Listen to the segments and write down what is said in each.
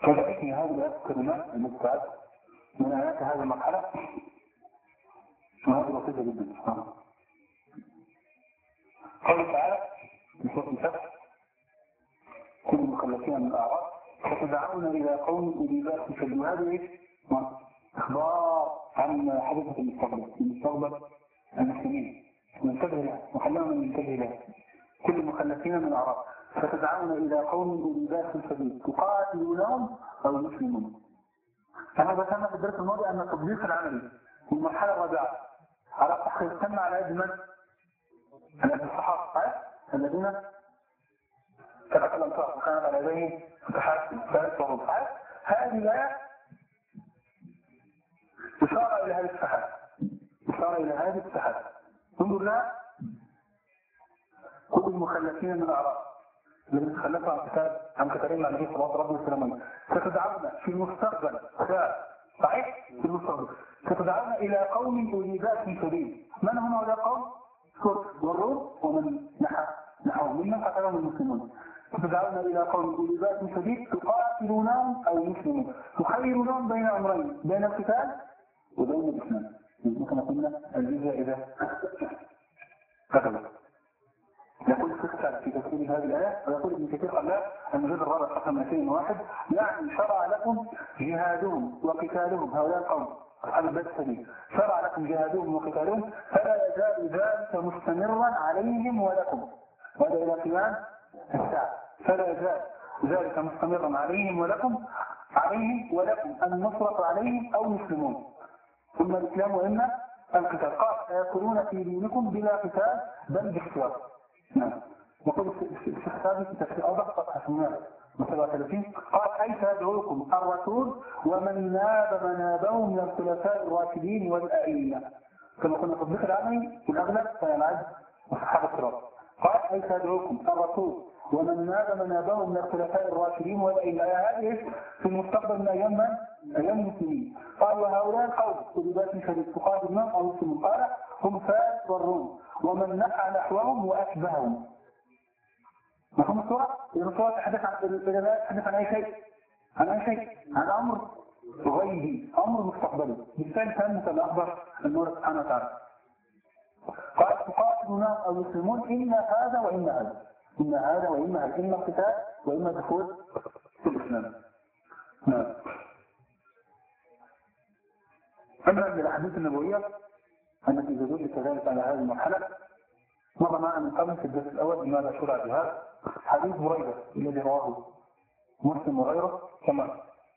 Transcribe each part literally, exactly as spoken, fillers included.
كذلك هذه الكلمات المستعد من آيات هذه المرحلة وهذه بسيطة جدا. قال تعالى في سورة الفتح كل المخلفين من الأعراض فتدعون إلى قوم أولي بأس شديد. هذه إخبار عن حدث المستقبل المستقبل المسلمين ننتبه له وخلونا ننتبه له. كل المخلفين من الأعراض فتدعون إلى قوم أولي بأس شديد تقاتلونهم أو يسلمون. أنا ذكرنا في الدرس الماضي أن التطبيق العملي في المرحلة الرابعة على التحقيق تم على يد من؟ على يد الصحابة الذين كانت الأنصار وكانت على يديهم فتحات ثالث وربع. هذه الآية إشارة إلى هذه الفتحات إشارة إلى هذه الفتحات. انظر لها كل المخلفين من الأعراض الذين تخلفوا عن كتاب عن كتابين مع النبي صلى الله عليه وسلم ستدعون في المستقبل صحيح في المستقبل ستدعون إلى قوم أولي بأس شديد. من هم هؤلاء القوم؟ سورة والروم ومن نحى نحوهم ممن قتلهم المسلمون. ستدعون إلى قوم أولي بأس شديد تقاتلونهم أو يسلمون. تخيرونهم بين أمرين بين القتال وبين الإسلام. مثل قلنا الجزء إذا قتلوا. يقول السكتة في تفسير هذه الآية ويقول ابن كثير قال لا المجلد الرابع صفحة مئتين وواحد يعني شرع لكم جهادهم وقتالهم هؤلاء القوم أصحاب البدء السبيل شرع لكم جهادهم وقتالهم فلا يزال ذلك مستمرا عليهم ولكم وهذا إلى قيام الساعة. فلا يزال ذلك مستمرا عليهم ولكم عليهم ولكم النصرة عليهم أو يسلمون. ثم الإسلام وإما القتال قال سيكونون في دينكم بلا قتال بل باختيار. نعم. يقول الشيخ ثابت في تفسير أوضح صفحة سبعة وثلاثين قال أي سيدعوكم الرسول ومن ناب منابه من الخلفاء الراشدين والأئمة. كما قلنا في الضيق العملي في الأغلب فينعد وصحابة الكرام. قال أي سيدعوكم الرسول ومن ناب منابه من الخلفاء الراشدين والأئمة. هذه في المستقبل من أيام من؟ أيام المسلمين. قال وهؤلاء القوم أولي بأس شديد تقاتلونهم أو يسلمون. قال هم فارس والروم ومن نحى نحوهم وأشبههم. مفهوم الصورة؟ إذا الصورة تحدث عن تحدث عن أي شيء عن أي شيء عن أمر غيبي أمر مستقبلي بالفعل كان مثل أخبر المولى سبحانه وتعالى. قال تقاتلونهم أو يسلمون إن هذا وإن هذا إن هذا وإن هذا إما القتال وإما دخول في الإسلام. نعم. أما من الأحاديث النبوية التي تدل كذلك على هذه المرحلة مر معنا من قبل في الدرس الأول لماذا شرع الجهاد حديث بريدة الذي رواه مسلم وغيره كما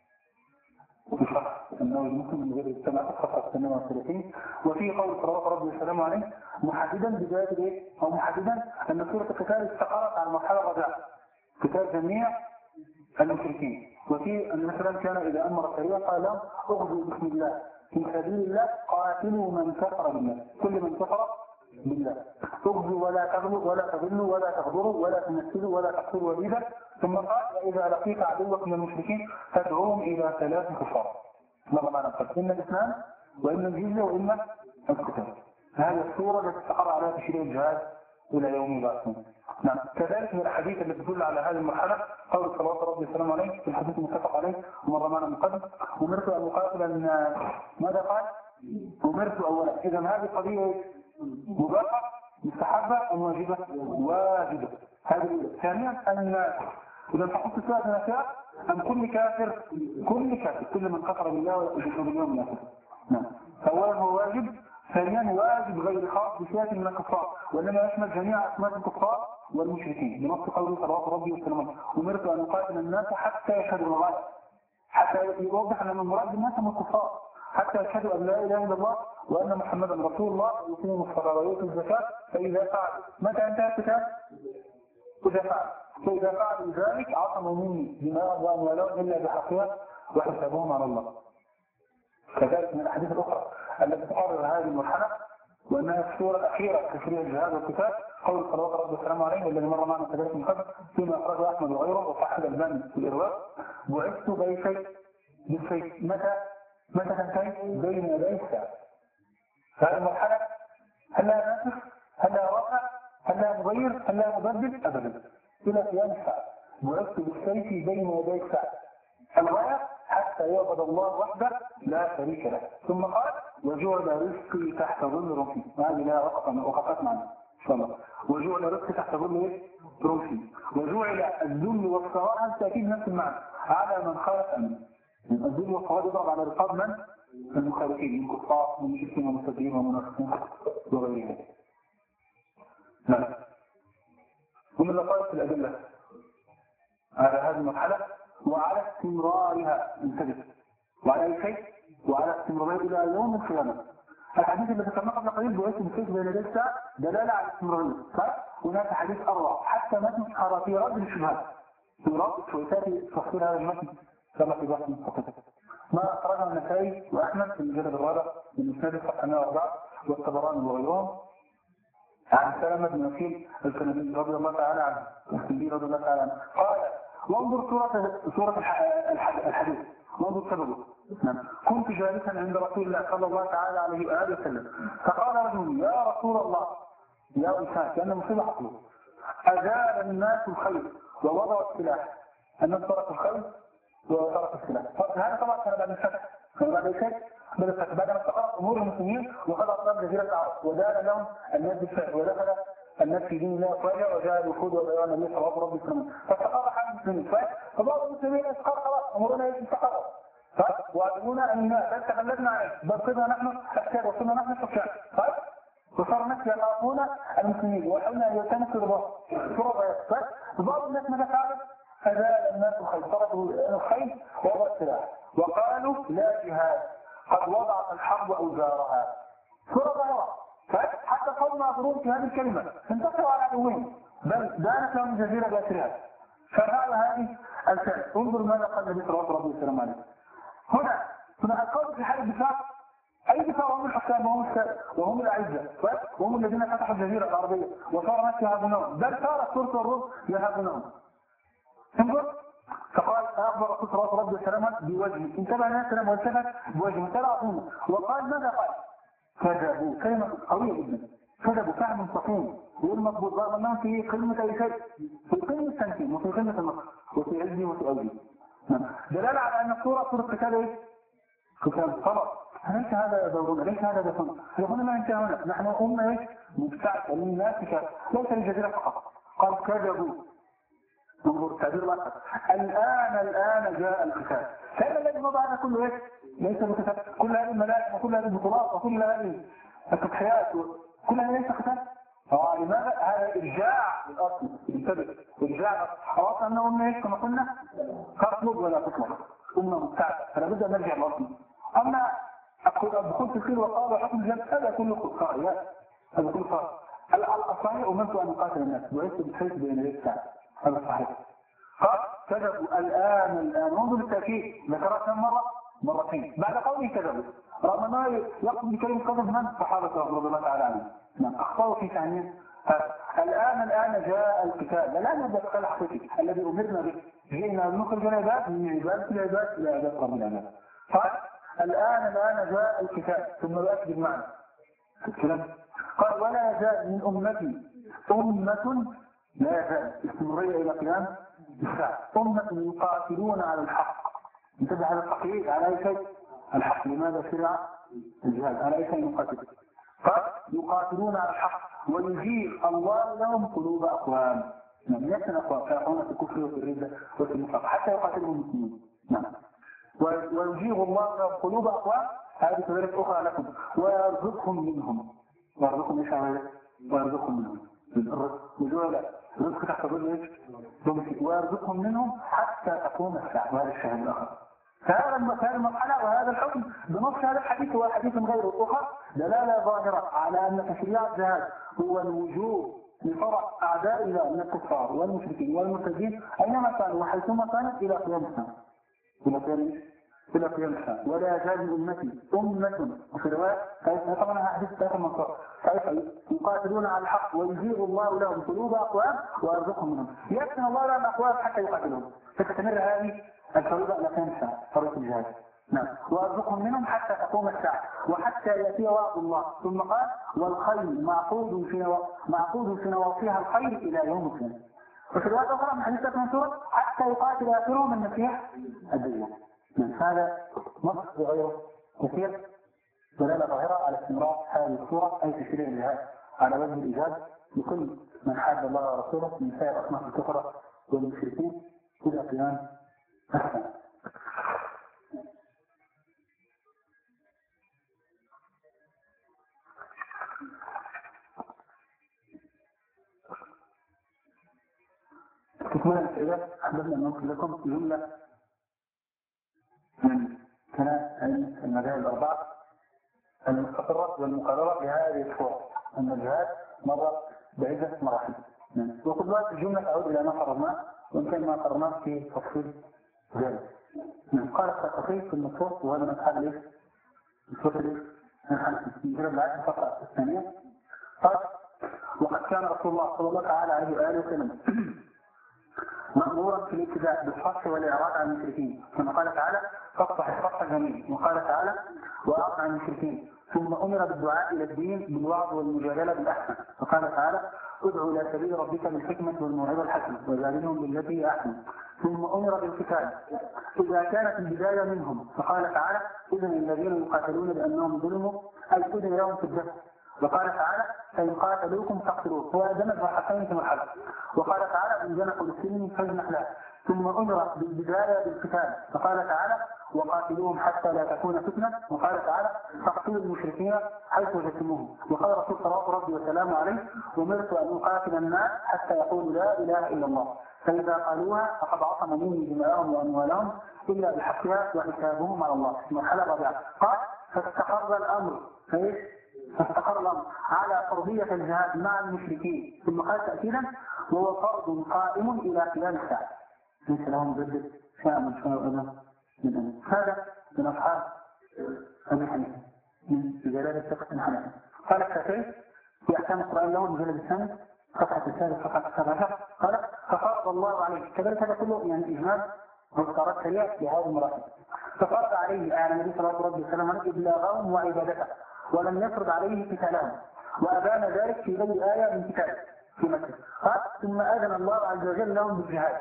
في شرح أنه المسلم من غير السماء خاصة السنة والثلاثين. وفي قول صلى الله عليه وسلم عليه محددا بداية الايه أو محددا أن سورة القتال استقرت على المرحلة الرابعة قتال جميع المشركين. وفي أن مثلا كان إذا أمر سريعا قال لهم اغزوا بسم الله في سبيل الله قاتلوا من كفر بالله كل من كفر بالله اغزوا ولا تغلوا ولا تغلوا ولا تغدروا ولا تمثلوا ولا تقتلوا وليدا. ثم قال وإذا لقيت عدوك من المشركين فادعوهم إلى ثلاث كفار. ماذا معنى القتل؟ إما الإسلام وإما الجزية وإما القتال. هذه الصورة التي استقر عليها تشريع الجهاد إلى يوم يبعثون. نعم. كذلك من الحديث التي تدل على هذه المرحلة قول صلى الله عليه وسلم عليه في الحديث المتفق عليه ومر معنا من قبل أمرت أن أقاتل الناس. ماذا قال؟ أمرت أولا. إذا هذه قضية مباحة مستحبة أم واجبة؟ واجبة. هذه ثانيا أن إذا تحط السؤال نفسها أن كل كافر كل كافر كل من كفر بالله ويؤمن باليوم الآخر. نعم. فأولا هو واجب. ثانيا واجب غير خاص بفئة من الكفار وإنما يشمل جميع أسماء الكفار والمشركين بنص قوله صلى الله عليه وسلم أمرت أن أقاتل الناس حتى يشهدوا الله حتى يوضح أن المراد بالناس هم الكفار حتى يشهدوا أن لا إله إلا الله وأن محمدا رسول الله ويقيموا الصلاة ويؤتوا الزكاة. فإذا فعل متى انتهى الكتاب؟ إذا فعل فإذا فعلوا ذلك عصموا مني دماء وأموالهم إلا بحقها وحسابهم على الله. كذلك من الأحاديث الأخرى التي تقرر هذه المرحلة وأنها السورة الأخيرة في تشريع الجهاد والقتال قول صلى الله عليه وسلم عليه والذي مر معنا كذلك من قبل فيما أخرجه أحمد وغيره وصححه الألباني في الإرواء بعثت بسيف بالسيف متى متى تنتهي؟ بين يدي الساعة. هذه المرحلة هل لها ناسخ؟ هل لها واقع؟ هل لها مغير؟ هل لها مبدل؟ أبدا إلى قيام الساعة. بعثت بالسيف بين يدي الساعة. الغاية حتى يعبد الله وحده لا شريك له. ثم قال وجعل رزقي تحت ظل رمحي، وهذه لها وقفات معنا إن شاء الله. وجعل رزقي تحت ظل رمحي وجعل الذل والصغار تأكيد نفس المعنى على من خالف أمره. الذل والصغار يضرب على رقاب من؟ المخالفين من كفار ومن مشركين ومستدين ومنافقين وغيرهم. نعم. ومن لطائف الأدلة على هذه المرحلة وعلى استمرارها انتبه وعلى أي شيء وعلى استمرارها إلى يوم القيامة. الحديث الذي ذكرناه قبل قليل بواسطة الفيس بين يدي الساعة دلالة على الاستمرارية. هناك حديث أروع حتى متن صار في رد الشبهات في رد الشبهات تفسير هذا المتن كما في بحث مستقل ما أخرجه النسائي وأحمد في المجلد الرابع من مسند الصفحة مئة وأربعة والطبراني وغيرهم عن سلمة بن وكيل الكندي رضي الله تعالى عنه الكندي رضي الله تعالى عنه قال وانظر سورة سورة الحديث وانظر سببه. كنت جالسا عند رسول الله صلى الله تعالى عليه وآله وسلم فقال رجل يا رسول الله يا إنسان كأن مصيبة حصله أزال الناس الخير ووضعوا السلاح الناس تركوا الخير وتركوا السلاح. هذا طبعا كان بعد الفتح كان بعد الفتح بعد ما استقرت أمور المسلمين وقد أصاب جزيرة العرب ودان لهم الناس بالفعل ودخل الناس في دين الله فجأة وجاء الوفود وبيان النبي صلى الله عليه وسلم فاستقر حال المسلمين فبعض المسلمين استقر خلاص أمورنا يستقر وأدعونا أن لا تخلدنا عليه بل صرنا نحن أكثر وصرنا نحن الحكام وصار الناس يخافون المسلمين ويحاولون أن يلتمسوا الرضا. بعض الناس ماذا فعلوا؟ أزال الناس الخير تركوا الخير ووضع السلاح وقالوا لا جهاد قد وضعت الحرب أوزارها سورة ظاهرة. حتى قوم معذورون في هذه الكلمة انتصروا على عدوهم بل دانت لهم الجزيرة بأسرها. ففعل هذه الكلمة. انظر ماذا قال النبي صلى الله عليه وسلم عليه هنا هنا القول في حال الدفاع أي دفاع وهم الحكام وهم السادة وهم الأعزة وهم الذين فتحوا الجزيرة العربية وصار الناس يهابونهم بل صارت سورة الروم يهابونهم. انظر فقال أخبر رسول الله صلى الله عليه وسلم بوجهه انتبه الناس لما والتفت بوجهه انتبه عظيمه وقال ماذا قال؟ كذبوا كلمة قوية جدا كذبوا فهم صحيح والمضبوط رغم أنهم في قمة أي شيء في قمة التنكين وفي قمة النصر وفي عزه وفي أوجه. دلالة على أن الصورة صورة قتال إيه؟ قتال خلاص ليس هذا دورنا ليس هذا دفن هنا ما انتهى هنا نحن أمة إيه؟ مبتعثة للناس ليس للجزيرة فقط قال كذبوا. انظر تعبير الأخر الآن الآن جاء القتال كان الذي مضى هذا كله إيه؟ ليس بقتال كل هذه الملاحم وكل هذه البطولات وكل هذه التضحيات كل هذا ليس قتال. اه لماذا؟ هذا إرجاع للأصل انتبه إرجاع أصلا أنه أمة إيش كما قلنا تطلب ولا تطلب أمة مبتعثة فلا بد أن نرجع للأصل. أما الدخول في الخير والقاء وحكم الجنة هذا كله قائلات هذا كله قائل الصحيح أمرت أن نقاتل الناس وعدت بالحيث بين يدي الساعة هذا صحيح. قال كذبوا الآن الآن انظر بالتأكيد ذكرها كم مرة؟ مرتين بعد قوله كذبوا رغم ما يقصد بكلمة كذب من صحابة رضي الله تعالى عنهم نعم أخطأوا في تعنيه الآن الآن جاء القتال الآن هذا القتال الحقيقي الذي أمرنا به جئنا نخرج العباد من عبادة العباد إلى عبادة رب العباد. قال الآن الآن جاء القتال ثم يؤكد المعنى الكلام قال ولا يزال من أمتي أمة لا يزال استمرارية إلى قيام الساعة أمة يقاتلون على الحق انتبه على التقييد على أي شيء الحق لماذا شرع الجهاد على أي شيء يقاتل قال يقاتلون على الحق ويجير الله لهم قلوب أقوام نعم يسن أقوام فيقعون في الكفر وفي الردة وفي النفاق حتى يقاتلهم المسلمين نعم ويجير الله لهم قلوب أقوام هذه كذلك أخرى لكم ويرزقهم منهم ويرزقهم إيش عمله ويرزقهم منهم وجوه رزق تحت ظل ويرزقهم منهم حتى تقوم الساعة وهذا الشهر الآخر. فهذا المرحلة وهذا الحكم بنص هذا الحديث هو حديث غير الأخر دلالة ظاهرة على أن تشريع الجهاد هو الوجوب لفرع أعداء الله من الكفار والمشركين والمرتدين أينما كانوا وحيثما كانت إلى قيام الساعة إلى قيام إلى قيام الساعة ولا يزال من أمتي أمة وفي رواية طبعا حديث ثلاثة منصور يقاتلون على الحق ويجير الله لهم قلوب أقوام ويرزقهم منهم يأتي الله لهم أقوام حتى يقاتلهم فتستمر هذه الفريضة إلى قيام الساعة فريضة الجهاد نعم ويرزقهم منهم حتى تقوم الساعة وحتى يأتي وعد الله ثم قال والخيل معقود في معقود في نواصيها الخير إلى يوم القيامة وفي الرواية الأخرى من حديث منصورة حتى يقاتل آخرهم المسيح الدجال. من هذا نص بغيره كثير دلالة ظاهرة على استمرار هذه الصورة أي تشريع الجهاد على وجه الإيجاب لكل من حاد الله ورسوله من سائر أصناف الكفرة والمشركين إلى قيام الساعة. تكمل الأسئلة حببنا أن ننقل لكم جملة من كلام المذاهب الأربعة المستقرة والمقررة لهذه الصورة أن الجهاد مر بعدة مراحل. وكل وقت الجملة تعود إلى ما قررناه وإن كان ما قررناه في تفصيل ذلك. قال الثقافي في النصوص وهذا من أصحاب الإيه؟ النصوص الإيه؟ نجرب العاشر الفقرة الثانية. قال وقد كان رسول الله صلى الله عليه وآله وسلم مأمورا في الابتداء بالصفح والإعراض عن المشركين كما قال تعالى فاصفح الصفح الجميل وقال تعالى وأعرض عن المشركين ثم أمر بالدعاء إلى الدين بالوعظ والمجادلة بالأحسن وقال تعالى ادعو إلى سبيل ربك بالحكمة والموعظة الحسنة وجادلهم بالتي هي أحسن ثم أمر بالقتال إذا كانت البداية منهم فقال تعالى إذن الذين يقاتلون بأنهم ظلموا أي إذن لهم في الدفع وقال تعالى فإن قاتلوكم فاقتلوه هو أدمت وحقين في مرحلة وقال تعالى إن جنحوا للسلم فاجنح له ثم أمر بالبداية بالقتال فقال تعالى وقاتلوهم حتى لا تكون فتنة وقال تعالى فاقتلوا المشركين حيث وجدتموهم وقال رسول صلى ربي وسلامه عليه أمرت أن أقاتل الناس حتى يقولوا لا إله إلا الله فإذا قالوها فقد عصم مني دماءهم وأموالهم إلا بحقها وحسابهم على الله. المرحلة الرابعة قال فاستقر الأمر فإيش؟ فاستقر الأمر على فرضية الجهاد مع المشركين ثم قال تأكيدا وهو فرض قائم إلى قيام الساعة ليس لهم ضد شاء من شاء أذى من أمن. هذا من أصحاب أبي حنيفة من جلالة الفقه بن حنيفة. قال الشافعي في أحكام القرآن له مجلد الثاني صفحة الثالث صفحة السابعة قال ففرض الله عليه كذلك هذا كله يعني إجمال واختارات سريعة لهذه المراحل ففرض عليه أعلى النبي صلى الله عليه وسلم إبلاغهم وعبادته ولم يفرض عليه قتالهم وأبان ذلك في غير آية من كتابه في مكة قال ثم أذن الله عز وجل لهم بالجهاد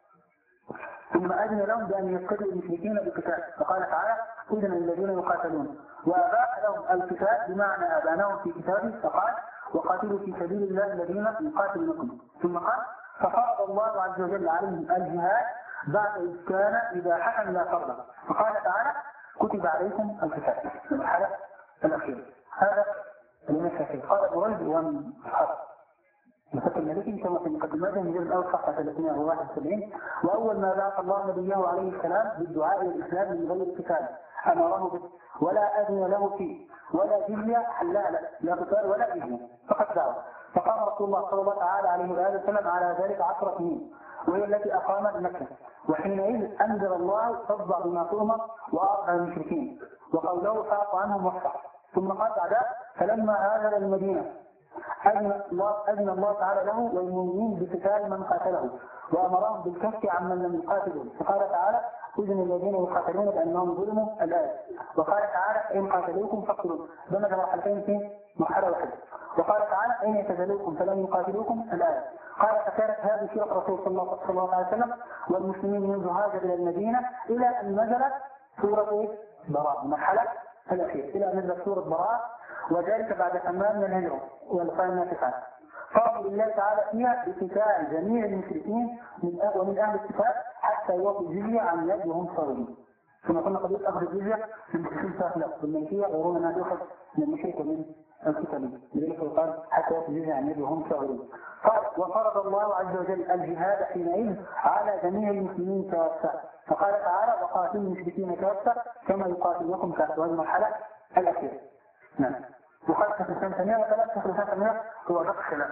ثم أذن لهم بأن يقتلوا المشركين بالقتال فقال تعالى إذن الذين يقاتلون وأباح لهم القتال بمعنى أبانهم في كتابه فقال وقاتلوا في سبيل الله الذين يقاتلونكم ثم قال ففرض الله عز وجل عليهم الجهاد بعد إذ كان إذا حكم لا فرض فقال تعالى كتب عليكم القتال في المرحلة الأخيرة. هذا المسافة قال بريد ومن أصحاب مسك الملكي كما في مقدماته من جلد أول صفحة ثلاثمائة وواحد وسبعين وأول ما بعث الله نبيه عليه السلام بالدعاء إلى الإسلام من غير قتال أمره به ولا أذن له فيه ولا جزية حلالا لا قتال ولا جزية فقط دعوة فقام رسول الله صلى الله عليه وآله وسلم على ذلك عشر سنين وهي التي أقامت مكة وحينئذ أنزل الله فاصدع بما تؤمر وأعرض عن المشركين وقوله فاعف عنهم واصفح ثم قال بعدها فلما هاجر المدينة أذن الله, أذن الله تعالى له والمؤمنين بقتال من قاتله وأمرهم بالكف عمن لم يقاتلهم فقال تعالى إذن الذين يقاتلون بأنهم ظلموا الآية وقال تعالى إن قاتلوكم فاقتلوا دمج مرحلتين في مرحلة واحدة وقال تعالى إن يتزلوكم فلم يقاتلوكم الآية قال فكانت هذه سيرة الرسول صلى الله عليه وسلم والمسلمين منذ هاجر إلى المدينة إلى أن نزلت سورة براء المرحلة الأخيرة إلى أن نزلت سورة براء وذلك بعد تمام من الهجرة والقرآن النافقات قال الله تعالى فيها بقتال جميع المشركين من ومن أهل الكتاب حتى يوفوا الجزية عن يد وهم صاغرين ثم قلنا قضية أخذ الجزية من المشركين سهلة والملكية غيرون أنها تأخذ من المشرك ومن الكتاب لذلك قال حتى يوفوا الجزية عن يد وهم صاغرين قال وفرض الله عز وجل الجهاد حينئذ على جميع المسلمين كافة فقال تعالى وقاتلوا المشركين كافة كما يقاتلوكم كافة وهذه المرحلة الأخيرة. نعم وقال كفرسان ثانية وثلاث كفرسان ثانية هو رق خلاف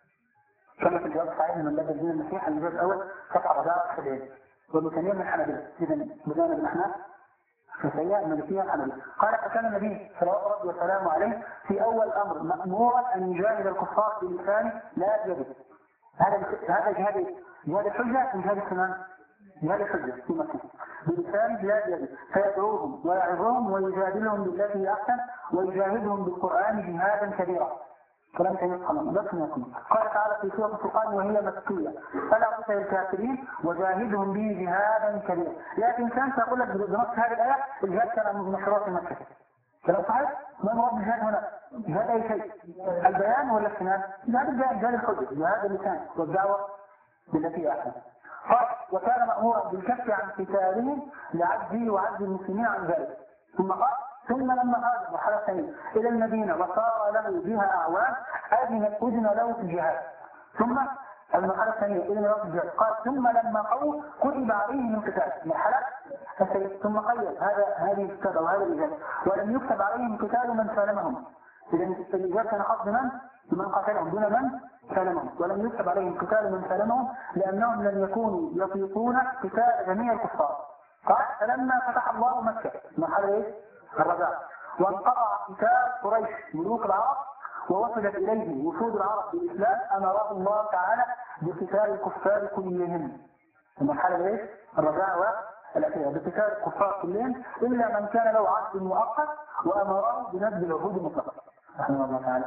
كما في الجواب الصحيح من لدى الدين المسيح الجزء الأول صفحة رابعة سبعين والمثانية من الحنابلة إذن بدأنا بالأحناف فسيئة الملكية الحنابلة قال فكان النبي صلى الله عليه وسلم عليه في أول أمر مأمورا أن يجاهد الكفار بلسانه لا بيده هذا هذا جهاد جهاد الحجة وجهاد السنان جهاد الحجة في مكة بلسانه لا بيده فيدعوهم ويعظهم ويجادلهم بالتي هي أحسن ويجاهدهم بالقرآن جهادا كبيرا كلام تاني بس يكون. قال تعالى في سورة الفرقان وهي مكية فلا تطع الكافرين وجاهدهم به جهادا كبيرا. لكن كان تقول لك بنص هذه الآية الجهاد كان مشروع في مكة. كلام صحيح؟ ما مراد الجهاد هنا؟ جهاد أي شيء؟ البيان ولا السنان؟ جهاد البيان، جهاد الحجة، جهاد اللسان والدعوة بالتي أحسن. قال وكان مأمورا بالكف عن قتالهم لعجزه وعجز المسلمين عن ذلك. ثم قال ثم لما هاجر مرحلة ثانية إلى المدينة وصار له بها أعوان أذن أذن له في الجهاد. ثم المرحلة الثانية إلى له في الجهاد. قال ثم لما قووا كتب عليهم القتال. مرحلة الثالثة ثم قيد هذا هذه الكتاب أو هذا الإجابة ولم يكتب عليهم قتال من سالمهم. إذا الإجابة كان خاص بمن؟ بمن قاتلهم دون من سالمهم، ولم يكتب عليهم قتال من سالمهم لأنهم لم يكونوا يطيقون قتال جميع الكفار. قال فلما فتح الله مكة مرحلة إيه؟ الرجاء وانقطع قتال قريش ملوك العرب ووصلت إليه وفود العرب بالإسلام أمره الله تعالى بقتال الكفار كلهم. المرحلة إيه؟ الرجاء والأخيرة بقتال الكفار كلهم إلا من كان له عهد مؤقت وأمره بنبذ العهود المطلقة. رحمه الله تعالى.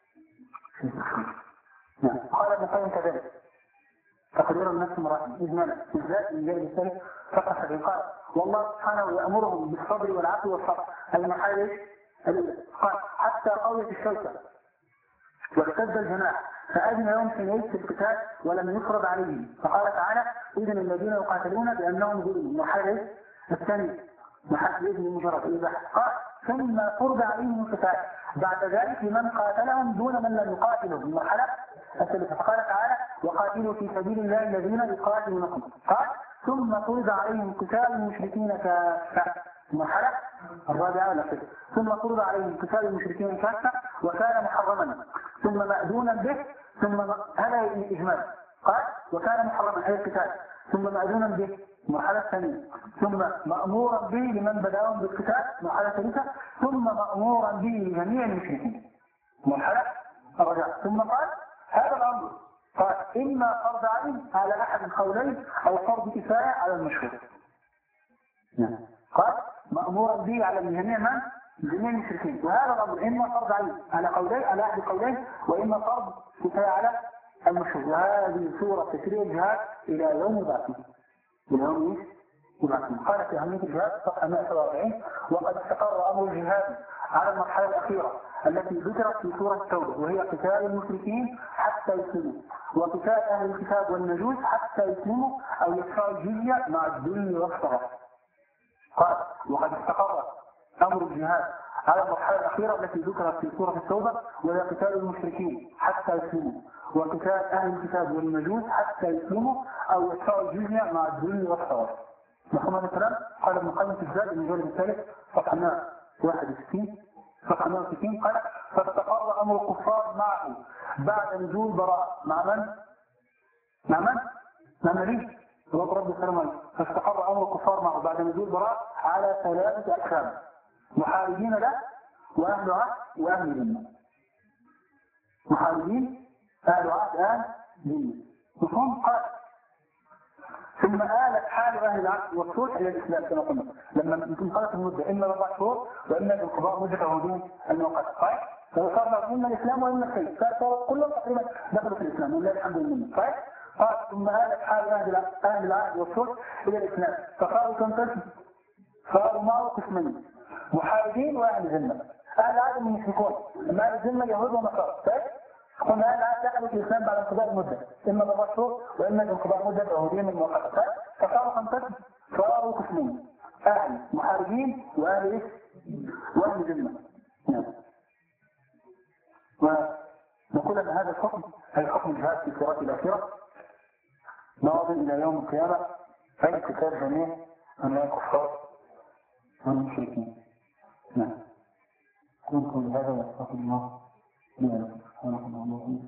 نعم. قال ابن القيم كذلك تقدير النفس مراحل إجمالا بالذات من جانب الثاني فقط قال والله سبحانه يأمرهم بالصبر والعفو والصبر المحال قال حتى قوية الشوكة واعتد الجناح فأذن يوم سنويت في القتال ولم يفرض عليهم. فقال تعالى إذن الذين يقاتلون بأنهم ظلموا. المحال الثاني محل إذن مجرد الإباحة. قال ثم فرض عليهم القتال بعد ذلك لمن قاتلهم دون من لم يقاتلهم. المرحلة الثالثة فقال تعالى وقاتلوا في سبيل الله الذين يقاتلونكم. قال ثم فرض عليهم قتال المشركين كافة. المرحلة الرابعة والأخيرة ثم فرض عليهم قتال المشركين كافة وكان محرما ثم مأذونا به ثم هذا الإجمال. قال وكان محرما أي القتال ثم مأذونا به المرحلة الثانية ثم مأمورا به لمن بدأهم بالقتال المرحلة الثالثة ثم مأمورا به لجميع المشركين المرحلة الرابعة. ثم قال هذا الأمر قال إما فرض عين على أحد القولين أو فرض كفاية على المشهور. قال مأمورا به على جميع من؟ جميع المشركين. وهذا الأمر إما فرض عين على قولين على أحد القولين وإما فرض كفاية على المشهور. وهذه صورة تشريع الجهاد إلى يوم البعث. إلى يوم البعث. قال في أهمية الجهاد صفحة مئة وسبعة وأربعين وقد استقر أمر الجهاد على المرحلة الأخيرة التي ذكرت في سورة التوبة وهي قتال المشركين حتى يسلموا وقتال أهل الكتاب والمجوس حتى يسلموا أو يدفعوا الجزية مع الذل والصغر. قال وقد استقر أمر الجهاد على المرحلة الأخيرة التي ذكرت في سورة التوبة وهي قتال المشركين حتى يسلموا وقتال أهل الكتاب والمجوس حتى يسلموا أو يدفعوا الجزية مع الذل والصغر. مفهوم هذا الكلام؟ قال ابن القيم في الزاد المجلد الثالث صفحة مئة وواحد وستين صفحة مئة وستين قال فاستقر أمر الكفار معه بعد نزول براء مع من؟ مع من؟ مع النبي رب رب السلام. فاستقر أمر الكفار معه بعد نزول براء على ثلاثة أقسام محاربين له وأهل عهد وأهل ذمة. محاربين أهل عهد أهل ذمة. مفهوم؟ قال ثم آلت حال أهل العهد والصلح إلى الإسلام كما قلنا لما انقضت المدة إما أربع شهور وإما الانقضاء مدة هدوء الموقت. طيب فصار إما الإسلام وإما الخير فصار كلهم تقريبا دخلوا في الإسلام ولله الحمد لله. طيب قال ثم آلت حال أهل العهد والصلح إلى الإسلام فصاروا كم قسم؟ صاروا معه قسمين محاربين وأهل ذمة. أهل العهد المشركون أما أهل الذمة يهود ونصارى. طيب قلنا أهل العهد دخلوا في الإسلام بعد انقضاء المدة إما أربع شهور وإما انقضاء مدة هدوء الموقت. فصاروا كم قسم؟ صاروا قسمين أهل محاربين وأهل إيه؟ وأهل ذمة. نعم. ونقول أن هذا الحكم هي حكم الجهاد في سورة الأخيرة ناظر إلى يوم القيامة أي كتاب جميع أنواع الكفار والمشركين. نعم. كنتم بهذا واستغفر الله لي ولكم سبحانه وتعالى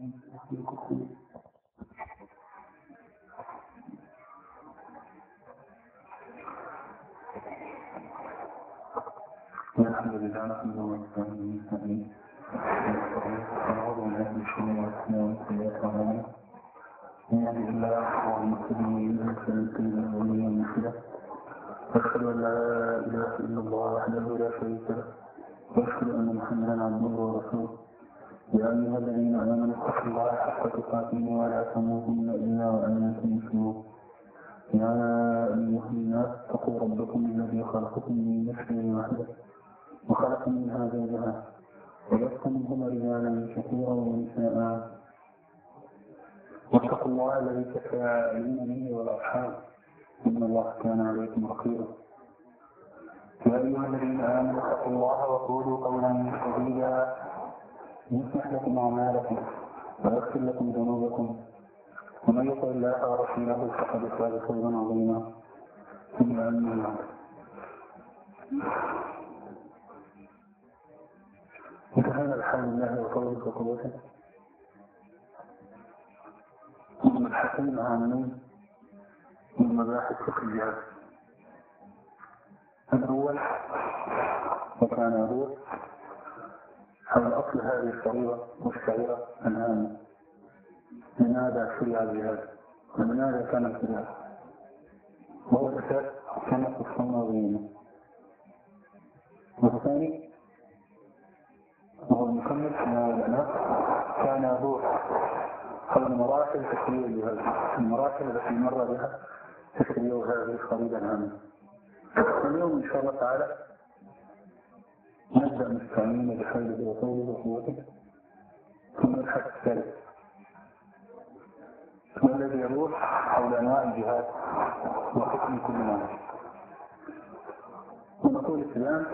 الحمد لله نحمده ونستعينه ونستهديه ونعوذ بالله من شرور انفسنا ومن سيئات اعمالنا من يهده الله فهو المهتدي ومن يضلل فلا ولي مرشدا واشهد ان لا اله الا الله وحده لا شريك له واشهد ان محمدا عبده ورسوله يا أيها الذين آمنوا اتقوا الله حق تقاته ولا تموتن إلا وأنتم مسلمون. يا أيها الناس اتقوا ربكم الذي خلقكم من نفس واحدة وخلق منها زوجها وبث منهما رجالا كثيرا ونساء واتقوا الله الذي تساءلون به والأرحام إن الله كان عليكم رقيبا. يا أيها الذين آمنوا اتقوا الله وقولوا قولا سديدا يصلح لكم أعمالكم ويغفر لكم ذنوبكم ومن يطع الله ورسوله فقد فاز فوزا عظيما. ثم أما بعد، انتهينا بحول الله وفضله وقوته من الحكيم عاملين من مباحث فقه الجهاد. الأول وكان يدور حول أصل هذه الفريضة والشعيرة الهامة، لماذا شرع الجهاد ولماذا كان الجهاد، وهو الأساس كما قسمنا بينه. والثاني وهو المكمل ما كان يدور حول مراحل تشريع الجهاد، المراحل التي مر بها تشريع هذه الفريضة الهامة. اليوم إن شاء الله تعالى نبدأ مستعينين بحوله وطوله وقوته ثم الحد الثالث والذي يدور حول أنواع الجهاد وحكم كل نوع. ونقول الآن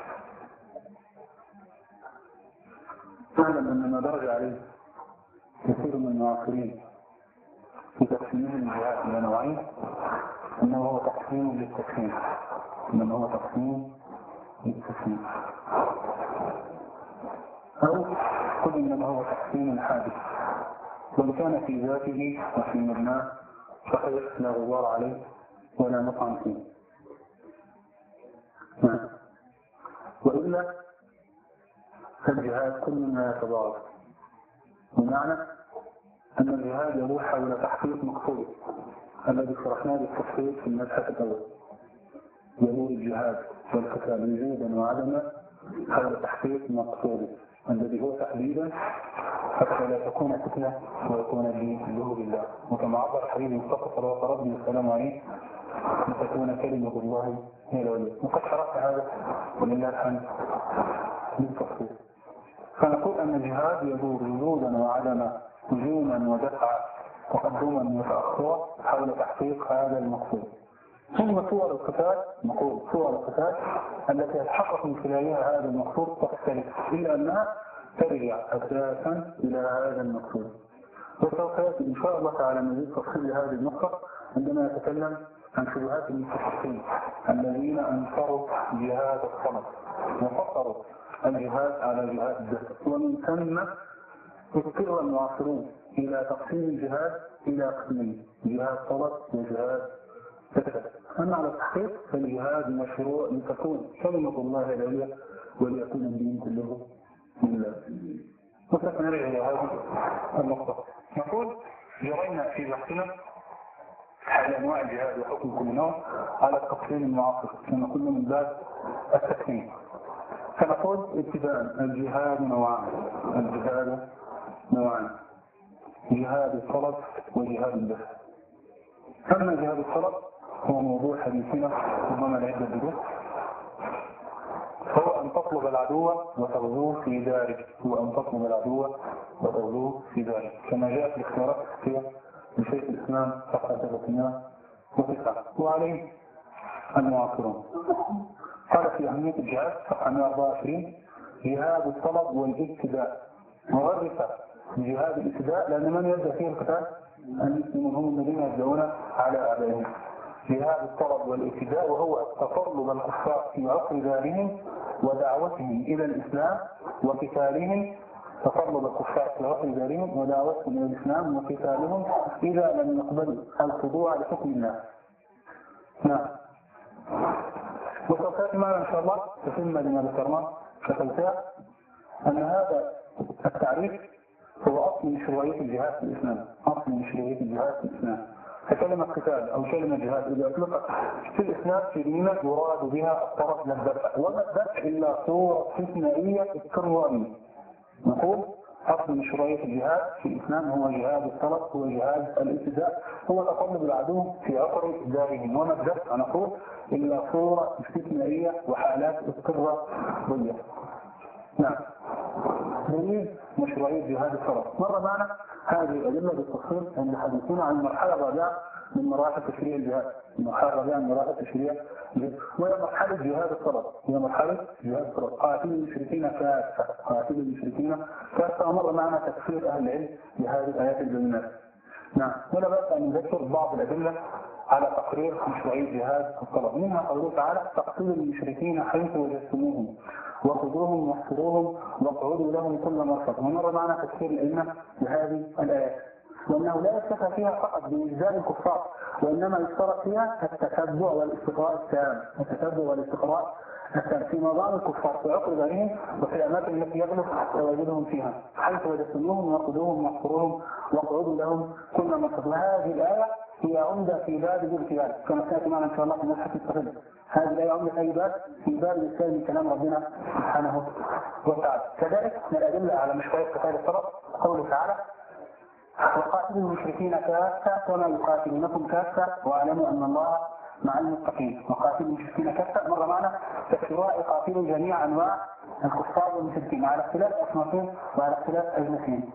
نعلم أن ما درج عليه كثير من المعاصرين في تقسيمهم الجهاد إلى نوعين، إنه هو تقسيم للتقسيم إنه هو تقسيم للتقسيم أو قل إنما هو تقسيم حادث، وإن كان في ذاته وفي مبناه صحيح لا غبار عليه ولا مطعم فيه. نعم. وإلا فالجهاد كل ما يتضاعف، بمعنى أن الجهاد يدور حول تحقيق مقصود الذي شرحناه بالتفصيل في المبحث الأول. يدور الجهاد والقتال وجودا وعدما حول تحقيق مقصود الذي هو تحديدا حتى لا تكون فتنة ويكون الدين كله لله، وكما عبر حبيب المصطفى صلوات ربي والسلام عليه لتكون كلمة الله هي العليا. وقد شرحت هذا ولله الحمد بالتفصيل. فنقول أن الجهاد يدور وجودا وعدما، هجوما ودفعا، تقدما وتأخرا حول تحقيق هذا المقصود. ثم صور القتال، نقول صور القتال التي يتحقق من خلالها هذا المقصود تختلف، إلا أنها ترجع أساسا إلى هذا المقصود. وسوف يأتي إن شاء الله تعالى مزيد تفصيل هذه النقطة عندما نتكلم عن شبهات المتفقين الذين أنكروا جهاد الصمد وفقروا الجهاد على جهاد الدفع، ومن ثم اضطر المعاصرون إلى تقسيم الجهاد إلى قسمين: جهاد صمد وجهاد دفع. أما على التحقيق فالجهاد مشروع لتكون كلمة الله العليا وليكون الدين كله لله. وسوف نرجع إلى هذه النقطة. نقول جرينا في بحثنا حول أنواع الجهاد وحكم كل نوع على التقسيم المعاصر، كما قلنا من باب التقسيم. فنقول ابتداء الجهاد نوعان، الجهاد نوعان: جهاد الطلب وجهاد الدفع. أما جهاد الطلب هو موضوع حديثنا ربما لعدة دروس، هو أن تطلب العدو وتغزوه في دارك، هو أن تطلب العدو وتغزوه في دارك، كما جاء في الاختيارات الفقهية لشيخ الإسلام صفحة ثلاثمائة وتسعة. وعليه المعاصرون قال في أهمية الجهاد صفحة مئة وأربعة وعشرين: جهاد الطلب والابتداء. مغرفة بجهاد الابتداء لأن من يبدأ فيه القتال المسلمون هم الذين يبدأون على أعدائهم. جهاد الطلب والابتداء وهو تطلب الكفار في عقر دارهم ودعوتهم إلى الإسلام وقتالهم، تطلب الكفار في عقر دارهم ودعوتهم إلى الإسلام وقتالهم إذا لم يقبلوا الخضوع لحكم الله. نعم. وسوف يأتي معنا إن شاء الله تتم لما ذكرناه كتوسيع أن هذا التعريف هو أصل مشروعية الجهاد في الإسلام، أصل مشروعية الجهاد في الإسلام. فكلمة قتال أو كلمة جهاد إذا أطلقت في الإسلام في ديننا يراد بها الطرف للدفع، وما الدفع إلا صورة استثنائية اضطرارية. نقول أصل مشروعية الجهاد في الإسلام هو جهاد الطلب، هو جهاد الابتداء، هو تقلب العدو في عقر دارهم، وما الدفع نقول إلا صورة استثنائية وحالات اضطرارية. نعم. دليل مشروعية جهاد الطلب. مر معنا هذه الأدلة بالتفصيل عند حديثنا عن المرحلة الرابعة من مراحل تشريع الجهاد، المرحلة الرابعة من مراحل تشريع الجهاد، وهي مرحلة جهاد الطلب، هي مرحلة جهاد الطلب. قاتلوا المشركين كافة، قاتلوا المشركين كافة. ومر معنا تفسير أهل العلم لهذه الآيات البينات. نعم. ولا بأس أن نذكر بعض الأدلة على تقرير مشروعية جهاد الطلب. منها قوله تعالى: تقتلوا المشركين حيث وجدتموهم وخذوهم واحصروهم واقعدوا لهم كل مرصد. ومر معنا تفسير الأئمة لهذه الآيات، وأنه لا يكتفى فيها فقط بإجزاء الكفار، وإنما يشترط فيها التتبع والاستقراء التام، التتبع والاستقراء التام في نظام الكفار في عقر دارهم وفي الأماكن التي يغلب تواجدهم فيها، حيث وجدتموهم وخذوهم واحصروهم واقعدوا لهم كل مرصد. وهذه الآية هي عمدة في باب الابتلاء، كما سيأتي معنا إن شاء الله في مبحث التفضل. هذه الآية عمدة أي باب في باب الإسلام من كلام ربنا سبحانه وتعالى. كذلك من الأدلة على مشروعية قتال الطلب قوله تعالى: وقاتلوا المشركين كافة وما يقاتلونكم كافة واعلموا أن الله مع المتقين. وقاتلوا المشركين كافة مر معنا تفسيرها يقاتلوا جميع أنواع الكفار والمشركين على اختلاف أصنافهم وعلى اختلاف أجناسهم.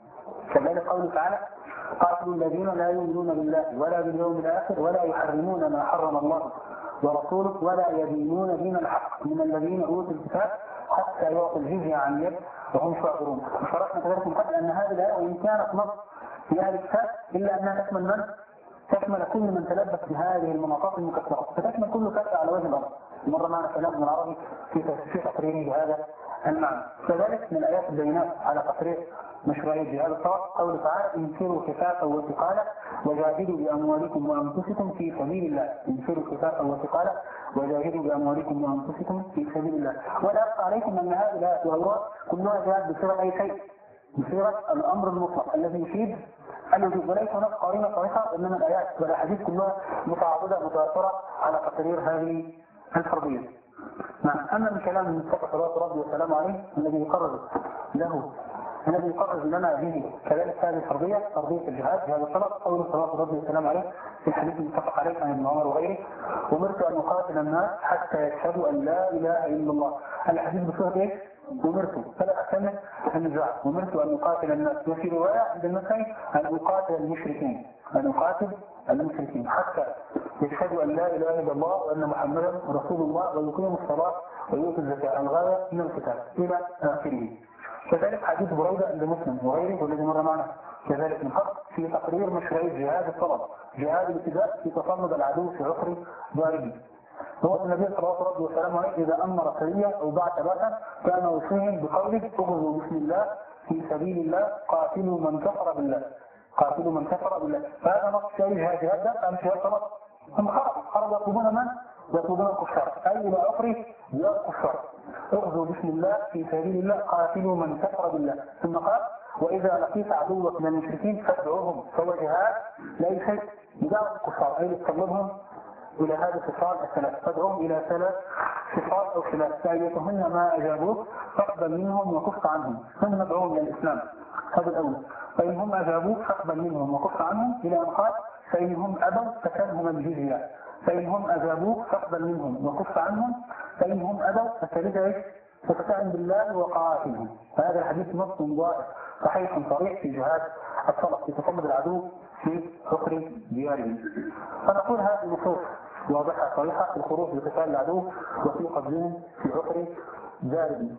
كذلك قوله تعالى: قاتلوا الذين لا يؤمنون بالله ولا باليوم الآخر ولا يحرمون ما حرم الله ورسوله ولا يدينون دين الحق من الذين أوتوا الكتاب حتى يعطوا الجزية عن يد وهم صاغرون. وشرحنا كذلك من قبل أن هذه الآية وإن كانت نص في أهل الكتاب إلا أنها تشمل من؟ تشمل كل من تلبس بهذه المناطق المكسرة، فتشمل كل كفة على وجه الأرض. مر معنا كلام ابن العربي في في تقريره بهذا المعنى. كذلك من الآيات البينات على تقرير مشروعية جهاد الطلب قوله تعالى: انفروا خفافا وثقالا وجاهدوا بأموالكم وأنفسكم في سبيل الله. انفروا خفافا وثقالا وجاهدوا بأموالكم وأنفسكم في سبيل الله. ولا أخفى عليكم أن هذه الآيات والأوراق كلها جاءت بصيغة أي شيء، بصيغة الأمر المطلق الذي يفيد الوجوب، وليس هناك قرينة صريحة، إنما الآيات والأحاديث كلها متعاضدة متواترة على تقرير هذه الفرضية. نعم. أما من كلام المصطفى صلوات ربي وسلامه عليه الذي يقرر له الذي يقرر لنا به كذلك هذه الفرضية، فرضية الجهاد بهذا الطلب، قول صلوات ربي وسلامه عليه في الحديث المتفق عليه عن ابن عمر وغيره: أمرت أن أقاتل الناس حتى يشهدوا أن لا إله إلا الله. الحديث بصيغة إيه؟ أمرت، فلا أحتمل النزاع. أمرت أن أقاتل الناس. وفي رواية عند النسائي أن أقاتل المشركين، أن أقاتل المشركين حتى يشهدوا أن لا إله إلا الله وأن محمدا رسول الله ويقيموا الصلاة ويؤتوا الزكاة، الغاية من القتال إلى آخره. كذلك حديث بريدة عند مسلم وغيره والذي مر معنا كذلك من قبل في تقرير مشروعية جهاد الطلب، جهاد الابتداء في تصمد العدو في عقر داره. هو النبي صلى الله عليه وسلم إذا أمر سرية أو بعث بعثا كان يوصيهم بقوله: اغزوا بسم الله في سبيل الله قاتلوا من كفر بالله، قاتلوا من كفر بالله. فهذا نص شيء جهاد ده أم جهاد طلب؟ هم خرجوا خرجوا يطلبون من؟ يطلبون الكفار، أي إلى عقر ديار الكفار. اغزوا بسم الله في سبيل الله قاتلوا من كفر بالله. ثم قال: وإذا لقيت عدوك من المشركين فادعوهم، فهو جهاد لا شيء بدعوة الكفار، أي تطلبهم إلى هذه الصفات الثلاث، فادعوهم إلى ثلاث صفات أو ثلاث، فأيتهن ما أجابوك فاقبل منهم وكف عنهم، ثم ادعوهم إلى الإسلام. هذا الأول. فإن هم أجابوك فاقبل منهم وكف عنهم، إلى أن قال: فإن هم أبوا فسلهم الجزية. فإن هم أجابوك فاقبل منهم وكف عنهم، فإن هم أبوا فسلهم فاستعن بالله وقاتلهم. فهذا الحديث نص ضائع صحيح صريح في جهاد الطلب في تصمد العدو في عقر ديارهم. فنقول هذه النصوص واضحة صريحة في الخروج لقتال العدو وفي قتلهم في عقر دارهم.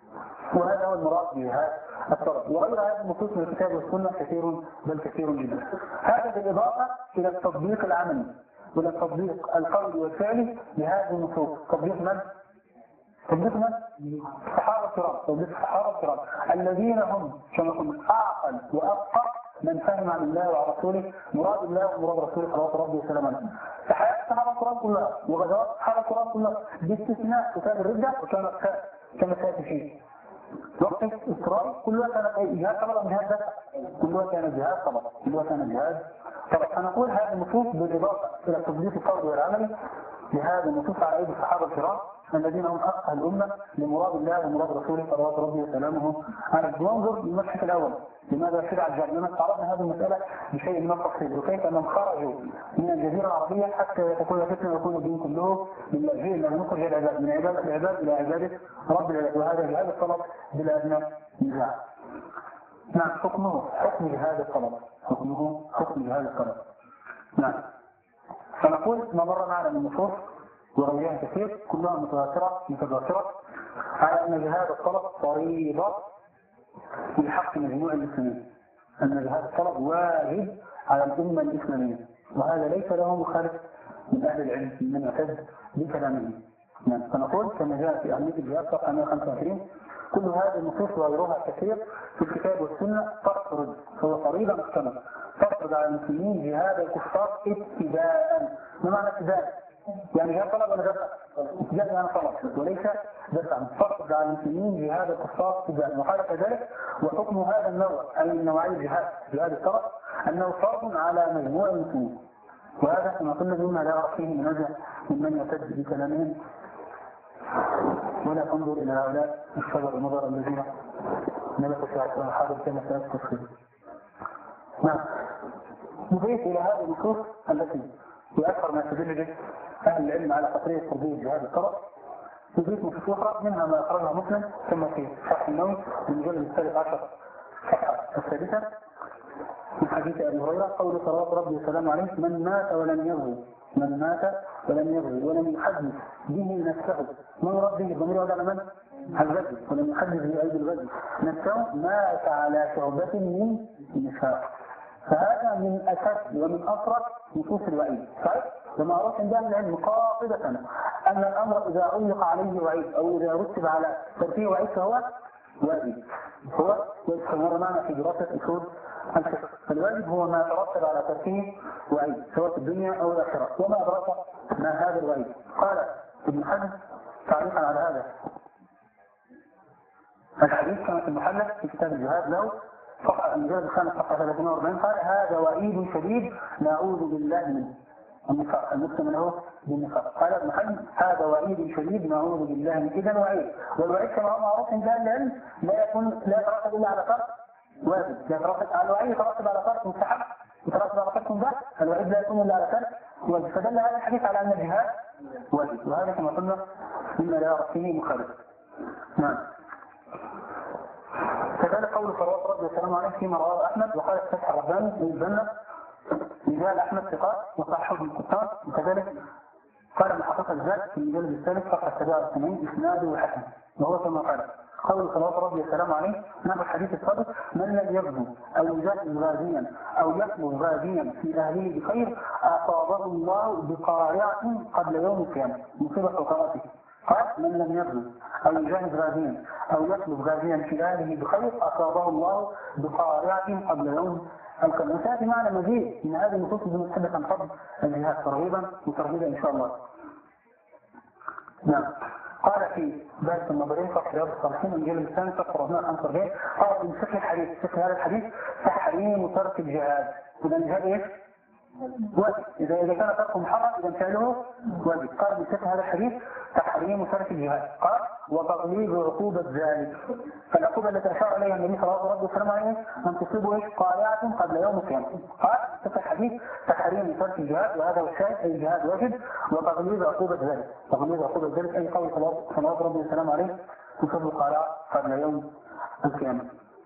وهذا هو المراد بجهاد الطلب. وغير هذه النصوص من الكتاب والسنة كثير بل كثير جدا. هذا بالإضافة إلى التطبيق العملي وإلى التطبيق القولي والفعلي لهذه النصوص. تطبيق من؟ تطبيق من؟ الصحابة الكرام، تطبيق الصحابة الكرام الذين هم كما قلنا أعقل وأفقه من فهم عن الله وعن رسوله مراد الله ومراد رسوله صلوات ربي وسلامه عليه. فحياة الصحابة الكرام كلها وغزوات الصحابة الكرام كلها باستثناء قتال الردة وكانت كما سيأتي فيه وقت إسرائيل كلها كانت جهاد طبعا جهاد دفع، كلها كانت جهاد طبعا كلها كانت جهاد طبعا. فنقول هذه النصوص بالإضافة إلى التطبيق القولي والعملي لهذه النصوص على أيدي الصحابة الكرام الذين هم أفقه الأمة لمراد الله ومراد رسوله صلوات ربي وسلامه عليه. ننظر للمبحث الأول، لماذا شرع الجهاد؟ لما استعرضنا هذه المسألة بشيء من التفصيل، وكيف أنهم خرجوا من الجزيرة العربية حتى تكون فتنة ويكون الدين كله لله، أن نخرج العباد من عبادة العباد إلى عبادة رب العباد، وهذا جهاد الطلب بلا أدنى نزاع. نعم، حكمه حكم جهاد الطلب، حكمه حكم جهاد الطلب. نعم، فنقول ما مر معنا من نصوص وغيرها كثير كلها متواترة متواترة على أن جهاد الطلب فريضة في حق مجموع المسلمين، أن جهاد الطلب واجب على الأمة الإسلامية، وهذا ليس له مخالف من أهل العلم من يعتد بكلامه. نعم، فنقول كما جاء في أهمية الجهاد صفحة مئة وخمسة وعشرين كل هذه النصوص وغيرها كثير في الكتاب والسنة تفرض، هو فريضة محكمة تفرض على المسلمين جهاد الكفار ابتداء. ما معنى ابتداء؟ يعني جهاد طلب ولا دفع؟ ابتداء يعني طلب وليس دفع. تفرض على المسلمين جهاد الكفار ابتداء، وقال كذلك وحكم هذا النوع أي نوعي الجهاد جهاد الطلب أنه فرض على مجموع المسلمين، وهذا كما قلنا مما لا يعرف فيه منازع ممن يعتد بكلامهم، ولا تنظر إلى هؤلاء الشباب النظر الذين نبقوا في حاضر كما سيذكر. نعم، نضيف إلى هذه النصوص التي بأكثر ما يستدل به أهل العلم على قطرية تربية جهاد الطلب، نضيف نصوص أخرى منها ما أخرجها مسلم ثم في شرح النووي من المجلد الثالث عشر صفحة الثالثة من حديث أبي هريرة قول صلوات ربي وسلامه عليه من مات ولم يغزو من مات ولم يغزو ولم يحدث به نفسه، من ربه الضمير يعود على من؟ على الغزو، ولم يحدث به أيدي الغزو نفسه مات على شعبة من النفاق. فهذا من أسد ومن أفرد نصوص الوعيد. صحيح؟ لما أردت عند أهل العلم قاطبة أن الأمر إذا علق عليه وعيد أو إذا رتب على ترتيب وعيد فهو واجب، هو يستمر معنا في دراسة أصول الفقه. الواجب هو ما يترتب على ترتيب وعيد سواء في الدنيا أو الآخرة، وما أدرك ما هذا الوعيد. قال ابن حزم تعليقا على هذا الحديث كما في المحلى في كتاب الجهاد له صفحة المجلد الخامس صفحة ثلاثين وأربعين قال هذا وعيد شديد نعوذ بالله منه النفاق المسلم له بالنفاق. قال ابن حزم هذا وعيد شديد نعوذ بالله من إذن وعيد، والوعيد كما هو معروف عند أهل العلم لا يكون لا يترتب إلا على فرق واجب، لا يترتب على الوعيد يترتب على فرق مستحب، يترتب على فرق مباح، الوعيد لا يكون إلا على فرق واجب. فدل هذا الحديث على أن الجهاد واجب، وهذا كما قلنا مما لا يعرف فيه مخالف. نعم، كذلك قول صلوات ربي وسلامه عليه فيما رواه أحمد وقال الفتح الرباني الجنة رجال أحمد ثقات وصححه ابن القطان، وكذلك قال ابن حقيقة الزاد في المجلد الثالث صفحة سبعة وثمانين إسناده وحسن، وهو كما قال قول صلوات ربي وسلامه عليه نحو الحديث السابق من لم يغزو أو يجاهد غازيا أو يطلب غازيا في أهله بخير أصابه الله بقارعة قبل يوم القيامة مصيبة فقراته. قال من لم يغزو أو يجاهد غازيا أو يطلب غازيا في أهله بخير أصابه الله بقارعة قبل يوم القيامة. وسيأتي معنا مزيد من هذه النصوص المتحدثة عن فضل الجهاد ترغيبا وترهيبا إن شاء الله. نعم، قال في باب النظرين صفحة رياض الصالحين الجلد الثاني صفحة أربعمائة وخمسة وأربعين قال من فقه الحديث فقه هذا الحديث تحريم ترك الجهاد. إذا الجهاد إيش؟ واجب. إذا إذا كان تركه محرم إذا فعله واجب. قال من فقه هذا الحديث تحريم ترك الجهاد. قال وتغليظ عقوبة ذلك، فالعقوبة التي أشار إليها النبي صلى الله عليه وسلم عليه أن تصيبه إيش؟ قارعة قبل يوم القيامة. قال فقه الحديث تحريم ترك الجهاد، وهذا هو الشاهد أي الجهاد واجب وتغليظ عقوبة ذلك. تغليظ عقوبة ذلك أي قول صلى الله عليه وسلم عليه تصيب القارعة قبل يوم القيامة.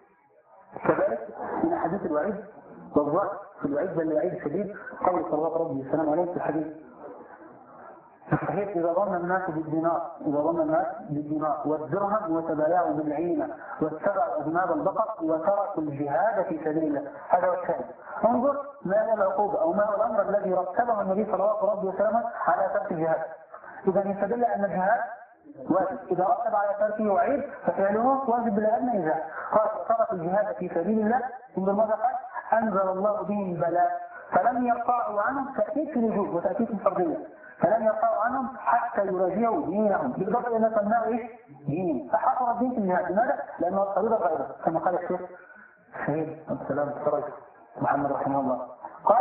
كذلك من أحاديث الوعيد والضعف في الوعيد بل الوعيد شديد قول صلى الله عليه وسلم عليه في الحديث الصحيح إذا ظن الناس بالدينار إذا ظن الناس بالدينار والدرهم وتبايعوا بالعينة واتبعوا أذناب البقر وتركوا الجهاد في سبيل الله. هذا هو الشاهد. انظر ما هو العقوبة أو ما هو الأمر الذي رتبه النبي صلى الله عليه وسلم على ترك الجهاد. إذا يستدل أن الجهاد واجب، إذا رتب على تركه وعيد ففعله واجب بلا أدنى إزاء. قال ترك الجهاد في سبيل الله ثم ماذا قال؟ أنزل الله به البلاء فلم يرفعوا عنهم تأكيد في الوجوب وتأكيد في الفرضية، فلم يرفعوا عنهم حتى يراجعوا دينهم بالضبط إن سماه إيش؟ دين. فحصر الدين في الجهاد. لماذا؟ لأنه الطريقة غيره كما قال الشيخ الشهيد عبد السلام السراج محمد رحمه الله. قال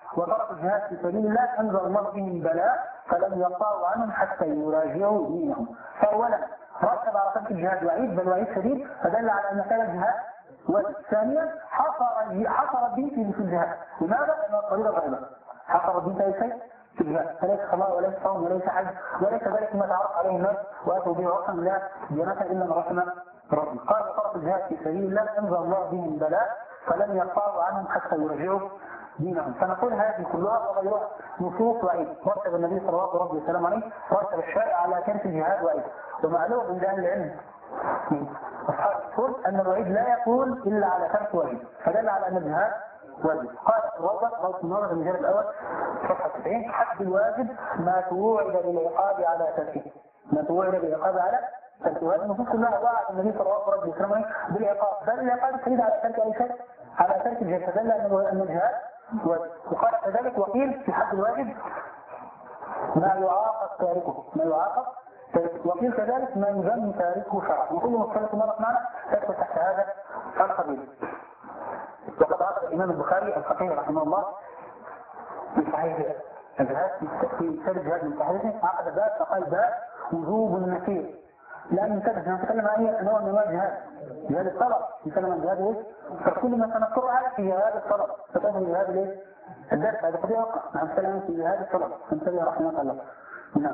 وترك الجهاد في سبيل الله أنزل الله بهم بلاء فلم يقطعوا عنهم حتى يراجعوا دينهم. فأولا رتب على ترك الجهاد وعيد بل وعيد شديد فدل على أن فعل الجهاد. والثانيا حصر حصر الدين في الجهاد. لماذا؟ لأن الطريقة ضعيفة. حصر الدين في أي شيء في الجهاد، فليس صلاة وليس صوم وليس حج وليس ذلك ما تعرف عليه الناس وأتوا به رسما لا ديانة إلا من رحم ربي. قال ترك الجهاد في سبيل الله أنزل الله بهم بلاء فلم يقطعوا عنهم حتى يرجعوا دينهم. فنقول هذه كلها وغيرها نصوص وعيد. رتب النبي صلى الله عليه وسلم عليه رتب الشارع على ترك الجهاد وعيد. ومعلوم عند أهل العلم أصحاب الأصول أن الوعيد لا يكون إلا على ترك واجب، فدل على أن الجهاد واجب. قال الروضة روضة النظر المجال الأول صفحة تسعين حد الواجب ما توعد بالعقاب على تركه. ما توعد بالعقاب على تركه. هذه النصوص كلها وعد النبي صلى الله عليه وسلم بالعقاب، بل العقاب الشديد على ترك أي شيء على ترك الجهاد، فدل أن الجهاد واجب. وقال كذلك وقيل في حد الواجب ما يعاقب تاركه ما يعاقب وقيل كذلك ما يذم تاركه شرعا. وكل مختلف مرة معنا تدخل تحت هذا القبيل. وقد عقد الإمام البخاري الفقيه رحمه الله في صحيح الجهاد في كتاب الجهاد من صحيحه عقد باب فقال باب وجوب النكير. لأن نتكلم نتكلم عن أي نوع من أنواع الجهاد. جهاد الطلب نتكلم عن جهاد ايه؟ فكل ما سنذكره على في جهاد الطلب فتفهم جهاد الايه؟ الدرس هذا قد يوقع نعم نتكلم في جهاد الطلب ننتبه رحمه الله. نعم.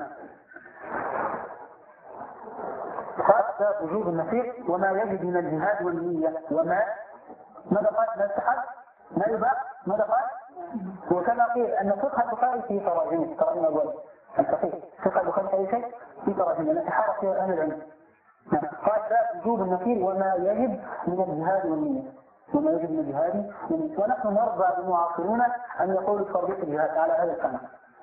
قال باب وجوب النكير وما يجب من الجهاد والنية وما ماذا قال؟ ما استحق؟ ما يباح؟ ماذا قال؟ وكما قيل أن فقه البخاري في تراجمه تراجم أول الفقيه فقه البخاري في أي شيء في تراجمه التي حارت فيها أهل العلم. قال باب وجوب النكير وما يجب من الجهاد والنية وما يجب من الجهاد والنية. ونحن نرضى بمعاصرون أن يقولوا فرضية الجهاد على هذا الكلام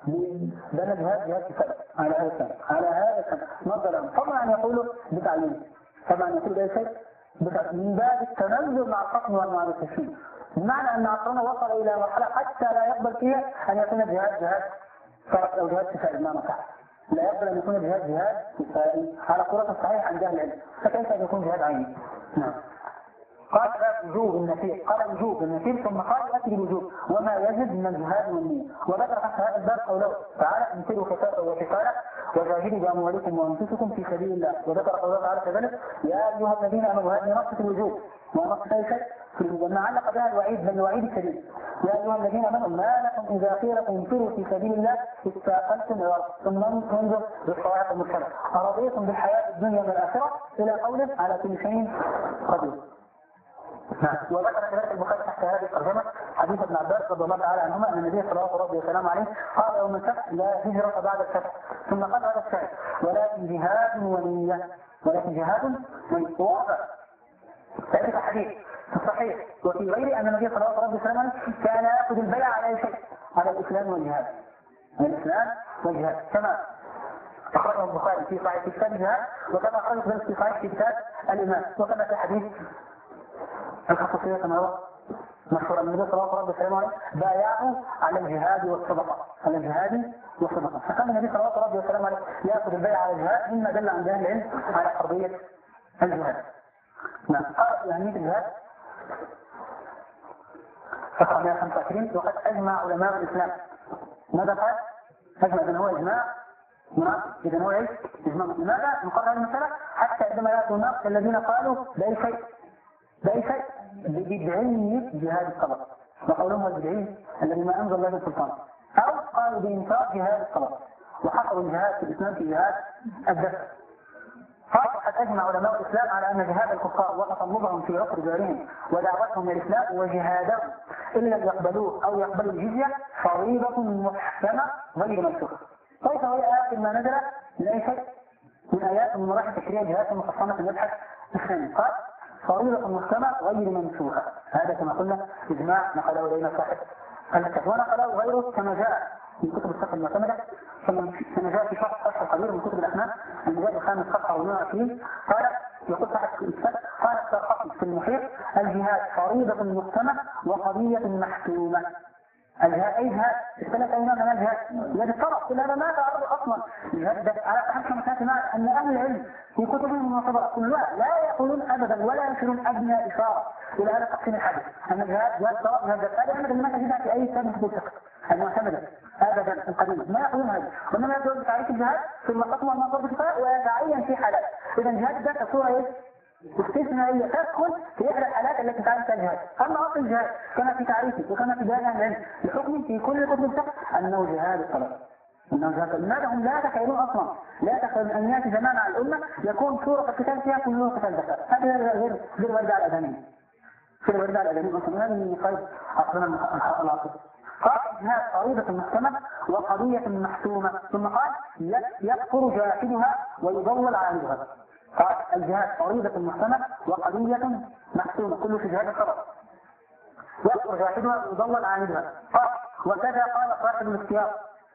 بأن الجهاد جهاد كفاية على هذا الكلام على هذا الكلام نرضى لهم. طبعا يقولوا بتعليم طبعا يقول أي شيء من باب التنزل مع الحكم والمعرفين. بمعنى أن عصرنا وصل إلى مرحلة حتى لا يقبل فيها أن يكون الجهاد جهاد فرق أو جهاد كفائي بمعنى صح. لا يقبل أن يكون الجهاد جهاد كفائي على قولة الصحيح عند أهل العلم. فكيف أن يكون جهاد عيني؟ نعم. قال وجوب النكير قال وجوب النكير ثم قال أتي الوجوب وما يجب من الجهاد والنية. وذكر حتى هذا الباب قوله تعالى انفروا خفافا وثقالا وجاهدوا بأموالكم وأنفسكم في سبيل الله. وذكر قوله تعالى كذلك يا أيها الذين آمنوا هذه نص الوجوب ونص أي شيء في الوجوب علق بها الوعيد بل الوعيد الشديد. يا أيها الذين آمنوا ما لكم إذا قيل لكم انفروا في سبيل الله استاقلتم إلى الأرض ثم انظر بالصواعق المرسلة أرضيتم بالحياة الدنيا من الآخرة إلى قوله على كل شيء قدير. نعم. وذكر كذلك البخاري تحت هذه الترجمة حديث ابن عباس رضي الله تعالى عنهما أن النبي صلى الله عليه وسلم عليه قال يوم الفتح لا هجرة بعد الفتح ثم قال هذا الشيء ولكن جهاد ونية ولكن جهاد ونية. ذلك حديث في الصحيح وفي غيره أن النبي صلى الله عليه وسلم كان يأخذ البيع على أي شيء على الإسلام والجهاد على الإسلام والجهاد كما أخرجه البخاري في صحيح كتاب الجهاد وكما أخرجه في صحيح كتاب الإمام وكما في حديث الخصوصية كما هو مشهور أن النبي صلى الله عليه وسلم بايعه على الجهاد والصدقة على الجهاد والصدقة. فكان النبي صلى الله عليه وسلم يأخذ البيع على الجهاد مما دل عند أهل العلم على حرية الجهاد. نعم. قال يعني الجهاد صفحة مئة وخمسة وعشرين وقد أجمع علماء الإسلام. ماذا قال؟ أجمع إذن هو إجماع إذن هو إيش؟ إجماع. لماذا؟ نقرر هذه المسألة حتى عندما يأتوا الناس الذين قالوا بأي شيء بأي شيء بدعية جهاد الطلب وقولهم البدعي الذي ما أنزل الله السلطان أو قالوا بإنكار جهاد الطلب وحصروا الجهاد في الإسلام في جهاد الدفع. فقد أجمع علماء الإسلام على أن جهاد الكفار وتطلبهم في عقر دارهم ودعوتهم إلى الإسلام وجهادهم إن لم يقبلوه أو يقبلوا الجزية فريضة محكمة غير منسوخة. كيف هي آيات ما نزل من أي شيء من آيات من مراحل تشريع جهاد المفصلة في المبحث الثاني قال فريضة محكمة غير منسوخة. هذا كما قلنا إجماع نقله إلينا صاحب الكتاب ونقله غيره كما جاء من كتب الفقه المعتمدة كما جاء في شرح فتح القدير من كتب الأحناف المجلد الخامس صفحة ومئة وعشرين قال يقول صاحب الكتاب قال السرقطي في المحيط الجهاد فريضة محكمة وقضية محكومة. الجهاد أي جهاد؟ السنة أي نوع من الجهاد؟ جهاد الطلب كل هذا ما تعرض أصلا الجهاد على أحد كما مع أن أهل العلم في كتبهم المعتبرة كلها لا يقولون أبدا ولا ينشرون أدنى إشارة إلى هذا التقسيم الحديث أن الجهاد جهاد طلب جهاد هذا أبدا ما تجدها في أي كتاب من كتب الفقه المعتمدة أبدا القديمة ما يقولون هذا، وإنما يقولون بتعريف الجهاد ثم قسم من فرض كفاية ويتعين في حالات. إذا الجهاد ده كصورة إيه؟ استثنائية تدخل في إحدى الحالات التي تعرف فيها الجهاد. أما أصل الجهاد كما في تعريفه وكما في بيان العلم لحكم في كل كتب الفقه أنه جهاد الطلب. إنه جهاد لماذا هم لا يتخيلون أصلا لا يتخيلون أن يأتي زمان على الأمة يكون سورة القتال فيها كله قتال ذكر. هذا غير غير وردة على الأدمين. غير وردة على الأدمين أصلا هذا من خير أصلا العصر. قال الجهاد فريضة محكمة وقضية محسومة ثم قال يكفر جاحدها ويضلل عالجها. قال الجهاد فريضة محكمة وقضية محسومة كله في جهاد الطلب يكفر جاحدها ويضلل عالجها. قال وكذا قال صاحب الاختيار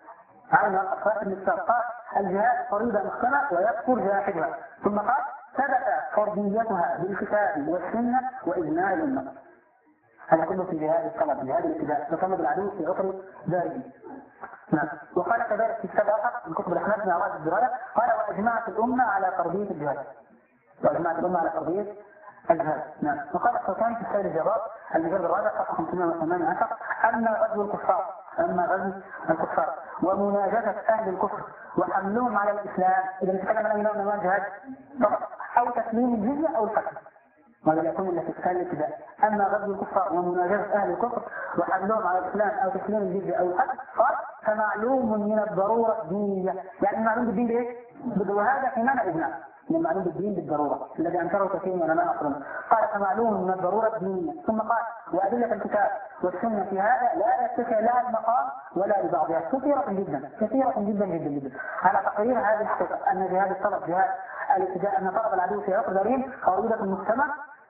عين صاحب الاختيار قال الجهاد فريضة محكمة ويكفر جاحدها ثم قال ثبت فرضيتها بالكتاب والسنة وإجماع الأمة. هذا كله في جهاد الطلب جهاد الابتداء تصمد العدو في عطر داره. نعم. وقال كذلك في كتاب آخر من كتب الأحناف من أعراض الدراسة قال وأجمعت الأمة على فرضية الجهاد. وأجمعت الأمة على فرضية الجهاد. نعم. وقال الشوكاني في السيد الجبار المجلد الرابع صفحة خمسمائة وثمانية عشر أما غزو الكفار أما غزو الكفار ومناجزة أهل الكفر وحملهم على الإسلام إذا نتكلم عن أنه نوع جهاد فقط أو تسليم الجزية أو القتل. وهذا يكون التي تسال الابتداء. أما غزو الكفار ومناجزة أهل الكفر وحملهم على الإسلام أو تسليم الجزية أو القتل قال فمعلوم من الضرورة الدينية. يعني معلوم بالدين بإيه؟ وهذا في معنى إجماع من معلوم بالدين بالضرورة الذي أنكره كثير من علماء أصلا. قال فمعلوم من الضرورة الدينية ثم قال وأدلة الكتاب والسنة في هذا لا يتسع لا المقام ولا لبعضها كثيرة جدا كثيرة جدا جدا جدا على تقرير هذه الحقيقة أن جهاد الطلب جهاد الابتداء أن طلب العدو في عقر دارين فريضة المجتمع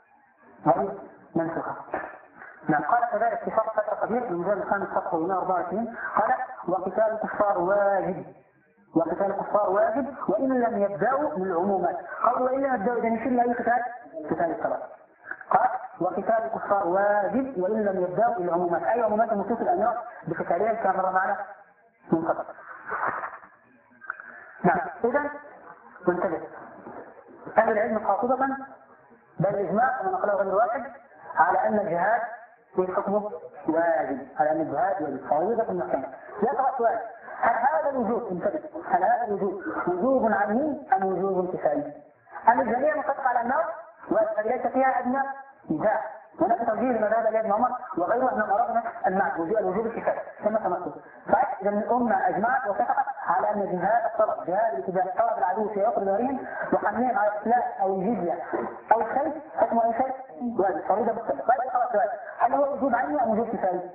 غير منسوخة. نعم. قال كذلك في فرق فترة قدير من المجال الخامس صفحة مئة وأربعة وعشرين قال وقتال الكفار واجب وقتال الكفار واجب وإن لم يبدأوا من العمومات. قال وإن لم يبدأوا إذا نشير لأي قتال قتال الطلب. قال وقتال الكفار واجب وإن لم يبدأوا من العمومات أي عمومات النصوص الأمير بقتالها كما مر معنا من قبل. نعم. إذا وانتبه أهل العلم خاطبة بل الإجماع كما نقله غير واحد على أن الجهاد في حكمه واجب على أن الجهاد واجب فريضة المحكمة. لا ترى سؤال هل هذا الوجوب انتبه هل هذا الوجوب وجوب عني أم وجوب كفائي؟ أم الجميع متفق على النار وليس فيها أدنى نزاع هناك توجيه لمذهب ابن عمر وغيره من أردنا المعنى الوجوب الكفائي كما تمثل. فإذا الأمة أجمعت واتفقت على أن جهاد الطلب جهاد الابتداء طلب العدو في عقر دارهم وحملهم على السلاح أو الجزية أو السيف حكم أي شيء واجب فريضة بالطلب. طيب خلاص سؤال هل هو وجوب عني أم وجوب كفائي؟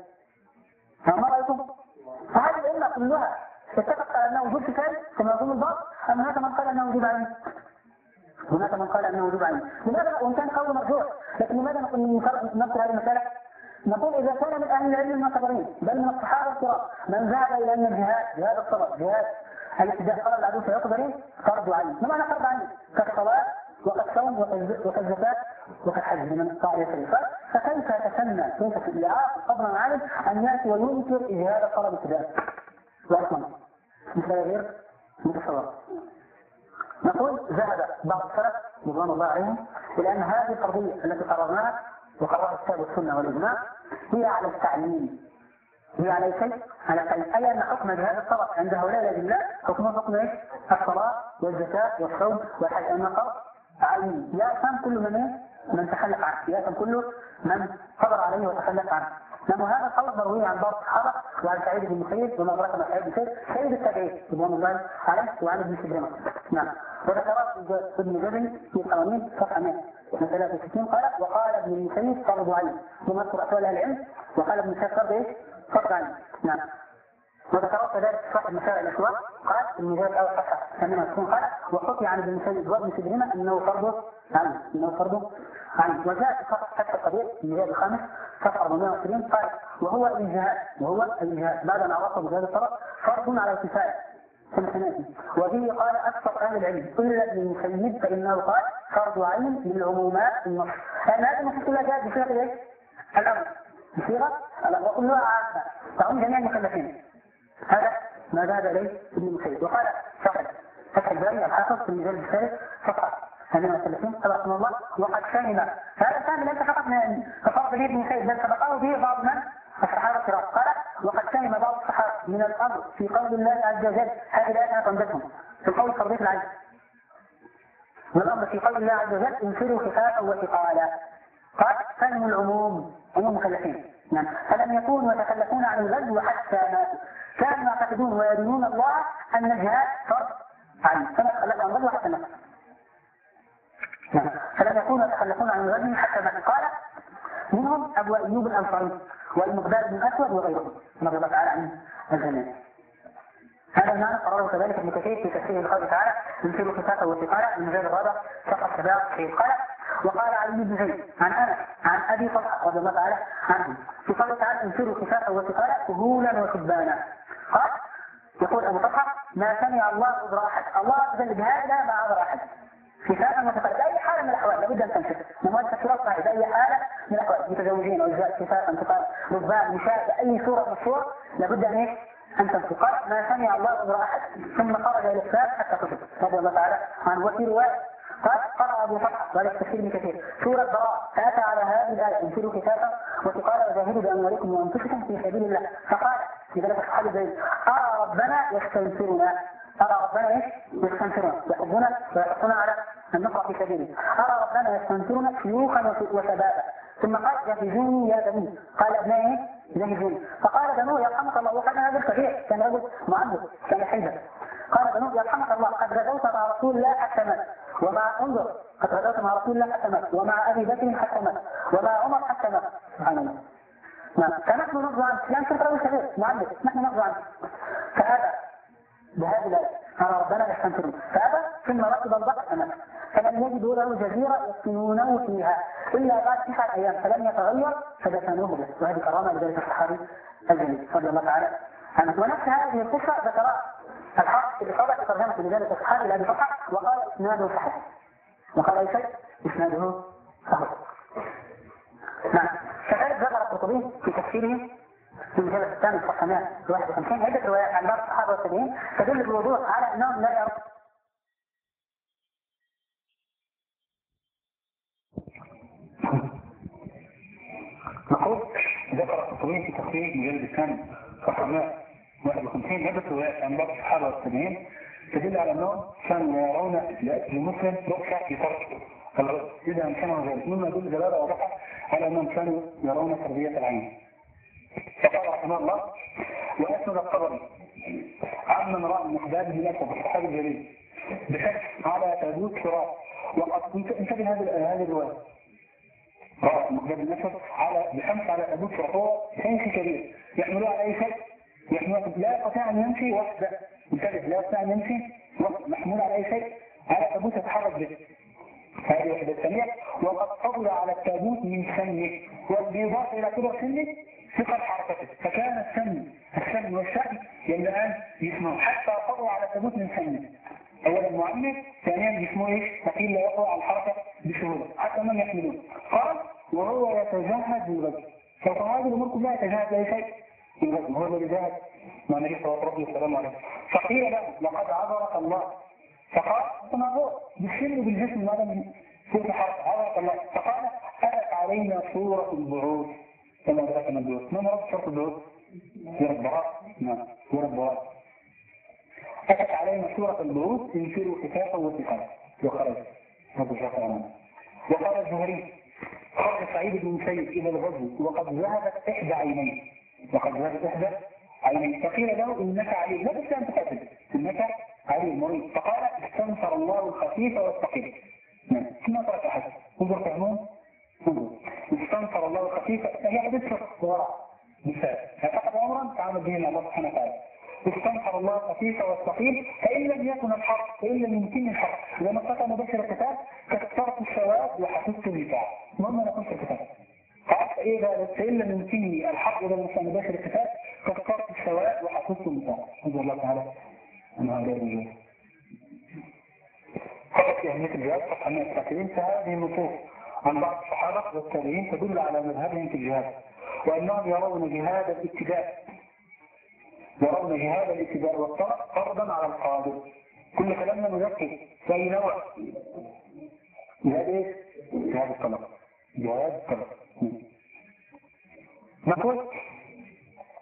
ما رأيكم؟ فهذه الأمة كلها اتفقت على أنه وجوب كفائي كما يقول البعض أم هناك من قال أنه وجوب عني؟ هناك من قال أنه وجوب عني. لماذا وإن كان قول مرجوح لكن لماذا نقول نذكر هذه المسألة؟ نقول إذا كان من أهل العلم المعتبرين بل من الصحابة الكرام من ذهب إلى أن الجهاد جهاد الطلب جهاد الابتداء طلب العدو في عقر دارهم فرض عني. ما معنى فرض عني؟ كالصلاة وكالصوم وكالزكاة وكالحج من قاعدة الشريفة. فكيف يتسنى كيف في الإعاقة فضلا عنه أن يأتي وينكر جهاد الطلب ابتداء وأصلا مثل غير متصور. نقول ذهب بعض السلف رضوان الله عليهم إلى أن هذه القضية التي قررناها وقررها الكتاب والسنة والإجماع هي على التعليم هي على شيء على التعليم أي أن حكم جهاد الطلب عند هؤلاء الأدلة حكمه حكم إيش؟ الصلاة والزكاة والصوم والحج أن فرض عين يأثم كل من من تخلف عنه يأثم كل من قدر عليه وتخلف عنه. لما هذا القول مروي عن بعض الصحابة وعن سعيد بن مسيب وما أدرك ما سعيد بن مسيب سيد التابعين رضوان الله عليه وعن ابن سبرمة. نعم. وذكر ابن جبل في القوانين صفحة مئة وثلاثة وستين قال وقال ابن المسيب فرض عين ثم اذكر أقوال أهل العلم وقال ابن مسيب فرض إيش؟ فرض عين. نعم. وذكر كذلك صاحب مسائل الأسواق قال المجال الأول صفحة ثمانية وستين قال وحكي عن ابن المسيب وابن سبرمة أنه فرض عين أنه فرض عين. وجاء في صفحة حتى القدير المجال الخامس صفحة أربعمائة وعشرين قال وهو الجهاد وهو الجهاد بعد أن عرفه بهذا الطرف فرض على الكفاية في الحناتي. وفيه قال أكثر أهل العلم إلا ابن المسيب فإنه قال فرض عين للعمومات النص. لأن هذه النصوص كلها جاءت بصيغة إيش؟ الأمر بصيغة الأمر وكلها عامة تعم جميع المكلفين. هذا ما ذهب إليه ابن المسيب. وقال صاحب فتح الباري الحافظ في المجال الثالث صفحة ثمانية وثلاثين رحمه الله وقد فهم هذا الثاني ليس فقط من تفرد به ابن مسيب بل سبقه به بعض من الصحابة الكرام. قال وقد فهم بعض من الأمر في قول الله عز وجل، هذه الآية أنا تنبتهم في قول فرضية العين، من الأمر في قول الله عز وجل انفروا خفافا وثقالا، قال فهم العموم عموم مكلفين. نعم. فلم يكونوا يتكلفون عن الغزو حتى ماتوا، كانوا يعتقدون ويدينون الله أن الجهاد فرض عين، فما تخلفوا عن الغزو حتى ماتوا. نعم. فلم يكونوا يتخلفون عن الغزو حتى ماتوا. قال منهم أبو أيوب الأنصاري والمقداد بن أسود وغيرهم رضي الله تعالى عن الجميع. هذا المعنى قرره كذلك ابن كثير في تفسير القول تعالى ينفروا خفافا وثقالا من غير الرابع فقط سباق في قال. وقال علي بن زيد عن أنس عن أبي طلحة رضي الله تعالى عنه في قوله تعالى انفروا خفافا وثقالا سهولا وشبانا. قال يقول أبو طلحة ما سمع الله عذر أحد، الله أنزل بهذا ما عذر أحد خفافا وثقالا بأي حالة من الأحوال لابد أن تنفر، نموذج تفسيرات صحيح بأي حالة من الأحوال، متزوجين أو أجزاء خفافا ثقالا ربان نساء بأي صورة من الصور لابد أن إيه أن تنفر. قال ما سمع الله عذر أحد ثم خرج إلى الإسلام حتى قتل رضي الله تعالى عنه. وفي رواية قال قرأ أبو طلحة وهذا التفسير ابن كثير سورة براء فأتى على هذه الآية انفروا خفافا وثقالا وجاهدوا بأموالكم وأنفسكم في سبيل الله، فقال لذلك الصحابي زيد أرى ربنا يستنصرنا، أرى ربنا إيش يستنصرنا يحبنا ويحثنا على النصرة في سبيله، أرى ربنا يستنصرنا شيوخا وشبابا. ثم قال جهزوني يا بني، قال أبنائي جهزوني، فقال بنوه يرحمك الله، وكان هذا الكبير كان رجل معبد كان حيدا، قال بنوه يرحمك الله قد غزوت مع رسول الله حتى مات، ومع انظر قد غزوت مع رسول الله حتى مات، ومع ابي بكر حتى مات، ومع عمر حتى مات، سبحان الله. نعم. فنحن نرجو عنه، لا نشوف رجل كبير معبد نحن نرجو عنه، فهذا بهذه الآية أرى ربنا يستنصرنا، فأبى ثم ركب البحر أمامه فلم يجدوا له جزيرة يسكنونه فيها إلا بعد تسعة أيام فلم يتغير فدفنوه به، وهذه كرامة لذلك الصحابي الجليل رضي الله تعالى عنه. ونفس هذه القصة ذكرها الحق اللي قال في ترجمة لذلك الصحابي لأبي طلحة وقال إسناده صحيح، وقال أي شيء إسناده صحيح. نعم. كذلك ذكر القرطبي في تفسيره في المجلد الثاني صفحة مئة وواحد وخمسين عدة روايات عن بعض الصحابة والتابعين تدل بوضوح على أنهم لا يرون. نقول ذكر القرطبي في تفسير المجلد الثاني صفحة مئة وواحد وخمسين عدة روايات عن بعض الصحابة والتابعين تدل على أنهم كانوا يرون لمسلم رخصة في ترك الغزو إذا أمكنه ذلك، مما يدل دلالة واضحة على أنهم كانوا يرون تربية العين. فقال رحمه الله وأسند الطبري عمن رأى المقداد بن أسد الصحابي الجليل بحث على تابوت شراء، وقد انتبه هذه الرواية رأى المقداد بن أسد على بحث على تابوت شراء، هو حنش كبير يحملوه على أي شيء، يحملوه لا يستطيع أن يمشي وحده، انتبه لا يستطيع أن يمشي محمول على أي شيء على تابوت يتحرك به. هذه وحدة ثانية. وقد فضل على التابوت من سنه، وبيضاف إلى كبر سنه ثقل حركته، فكان السن السن والشأن يملأان جسمه حتى فضل على التابوت من سنه، أولا معمر ثانيا جسمه إيش ثقيل لا يقوى على الحركة بسهولة حتى من يحملون. قال وهو يتجهز بالغزو، فهذه الأمور كلها يتجهز لأي شيء بالغزو، هو الذي جاهز مع النبي صلى الله عليه وسلم. فقيل له لقد عذرك الله، فقال تنظر بالسن بالجسم ماذا من سوء الحركة عذرك الله، فقال أتت علينا صورة البعوث كما ذكرنا البعوث. ما مرض صورة البعوث؟ سورة براء. نعم سورة براء. أتت علينا صورة البعوث انفروا خفافا وثقالا وخرج هذا الشيء عنه. وقال الزهري خرج سعيد بن مسيب إلى الغزو وقد ذهبت إحدى عينيه، وقد ذهبت إحدى عينيه، فقيل له إنك علي، لا بس أن تقاتل إنك علي المريض، فقال استنصر الله الخفيف والثقيل. نعم ثم ترك أحد انظر فهمون انظر استنصر الله الخفيف، هي حدث وراء مثال فقد أمرا تعامل به مع الله سبحانه وتعالى. استنصر الله الخفيف والثقيل، فإن لم يكن الحق فإن لم يمكن الحق، إذا ما استطاع مباشر القتال كثرت الشواذ وحفظت النفاع، المهم أن أكون في القتال. قال فإذا فإن لم يمكنني الحق إذا ما مباشر القتال كثرت الشواذ وحفظت النفاع. نسأل الله تعالى أن هذا الرجال فقط في أهمية الجهاد صفحة مئة وثلاثين. فهذه النصوص عن بعض الصحابة والتابعين تدل على مذهبهم في الجهاد، وأنهم يرون جهاد الاتباع يرون جهاد الاتباع والطلب فرضا على القادر. كل كلامنا نذكر في أي نوع جهاد إيه؟ جهاد الطلب جهاد الطلب. نقول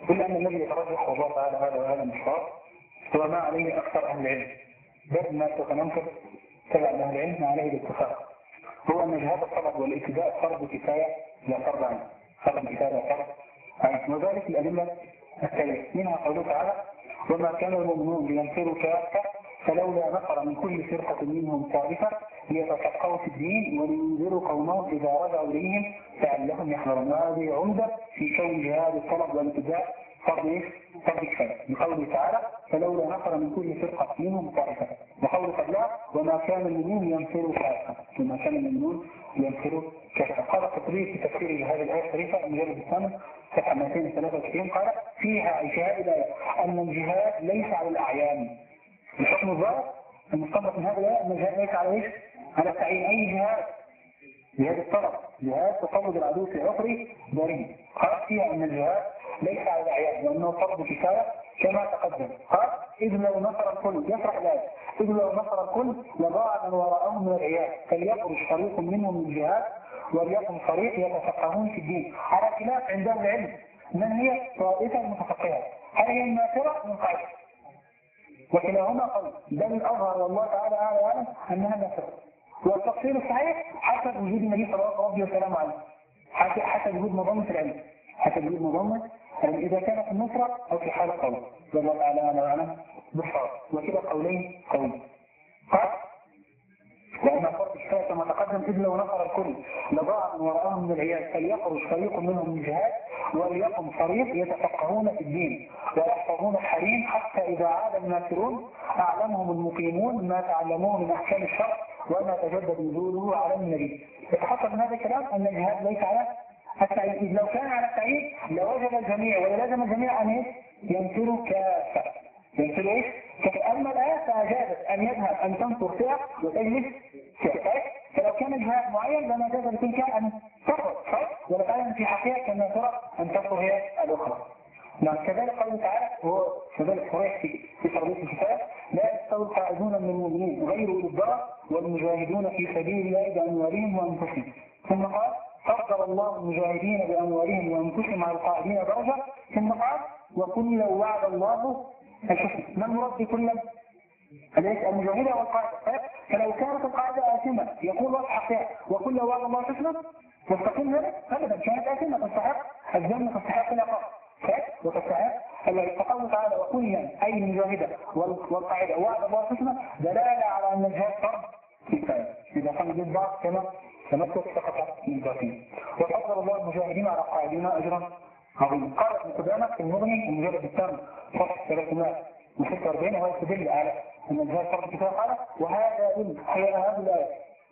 إلا أن الذي يترجح والله تعالى هذا وهذا المشروع هو ما عليه أكثر أهل العلم، بل ما تتنمكر تبع أهل العلم عليه الاتفاق، هو أن جهاد الطلب والابتداء فرض كفاية لا فرض عين، فرض كفاية لا فرض عين، وذلك الأدلة التالية منها قوله تعالى: وما كان المؤمنون لينفروا كافة فلولا نفر من كل فرقة منهم طائفة ليتفقهوا في الدين ولينذروا قومهم إذا رجعوا إليهم لعلهم يحذرون. وهذه عمدة في كون جهاد الطلب والابتداء فرض ايش؟ فرض كفاية، بقوله تعالى: فلولا نفر من كل فرقة منهم طائفة، وقوله قبلها: وما كان المؤمنون لينفروا كافة، وما كان المؤمنون لينفروا كافة. قال التطبيق في تفسير هذه الآية الشريفة مجلد الثامن صفحة مئتين وثلاثة وعشرين قال: فيها أي في هذه الآية أن الجهاد ليس على الأعيان. الحكم الظاهر المستنبط من هذه الآية أن الجهاد ليس على ايش؟ على التعيين. أي جهاد؟ جهاد الطلب، جهاد تصمد العدو في عقره دارين. قال فيها أن الجهاد ليس على الأعيان وأنه فرض كفاية كما تقدم. قال: إذ لو نصر الكل، يشرح الآية: إذ لو نصر الكل لضاع من وراءهم من العيال، فليخرج فريق منهم من الجهاد وليكن فريق يتفقهون في الدين. على خلاف عند أهل العلم من هي طائفة المتفقهة، هل هي الناصرة من قائد؟ وكلاهما قول، بل الأظهر والله تعالى أعلى وأعلم أنها ناصرة. والتفصيل الصحيح حسب وجود النبي صلى الله عليه وسلم عليه، حسب وجود مضمة العلم، حسب وجود مضمة يعني إذا كانت النصرة أو في حال قول، والله تعالى أعلى وأعلم بالصواب. وكلا قولين قول. قال: لأن فرق الشفاء كما تقدم: إذ لو نصر الكل لضاع من وراءهم من العيال، فليخرج فريق منهم من الجهاد وليقم فريق يتفقهون في الدين ويحفظون الحريم، حتى إذا عاد الناصرون أعلمهم المقيمون ما تعلموه من أحكام الشرع وما تجدد نزوله على النبي. يتحقق من هذا الكلام أن الجهاد ليس على التعيين، إذ لو كان على التعيين لوجد الجميع ولازم الجميع أن ينفروا كافة، ينفروا إيش؟ أما الآية فأجازت أن يذهب أن تنصر فئة وتجلس فئة، فلو كان الجهاد معين لما جاز لتلك أن تخرج، ولكن في حقيقة كما ترى أن تخرج هي الأخرى. نعم. كذلك قوله تعالى هو كذلك صريح في في تربية الكفاية: لا يستوي القاعدون من المؤمنين غير أولي الضرر والمجاهدون في سبيل الله بأموالهم وأنفسهم. ثم قال: فضل الله المجاهدين بأموالهم وأنفسهم على القاعدين درجة. ثم قال: وكلا وعد الله الحسنى. ما المراد بكلا؟ المجاهدة والقاعدة. فلو كانت القاعدة آثمة يقول وضع حقها وكلا وعد الله الحسنى، تستقيم ذلك؟ أبدا، كانت آثمة تستحق الجنة، تستحق العقاب وتستحق فقوله تعالى: وكلا أي المجاهدة والقاعدة وعد الله الحسنى دلالة على أن الجهاد فرض كفاية إذا كان ضد بعض كما تمسك سقط من باقين. وفضل الله المجاهدين على القاعدين أجرا عظيما. قال ابن قدامة في المغني المجلد الثامن صفحة ثلاثمائة وستة وأربعين وهو يستدل على أن الجهاد فرض كفاية. قال: وهذا إن حياء هذه الآية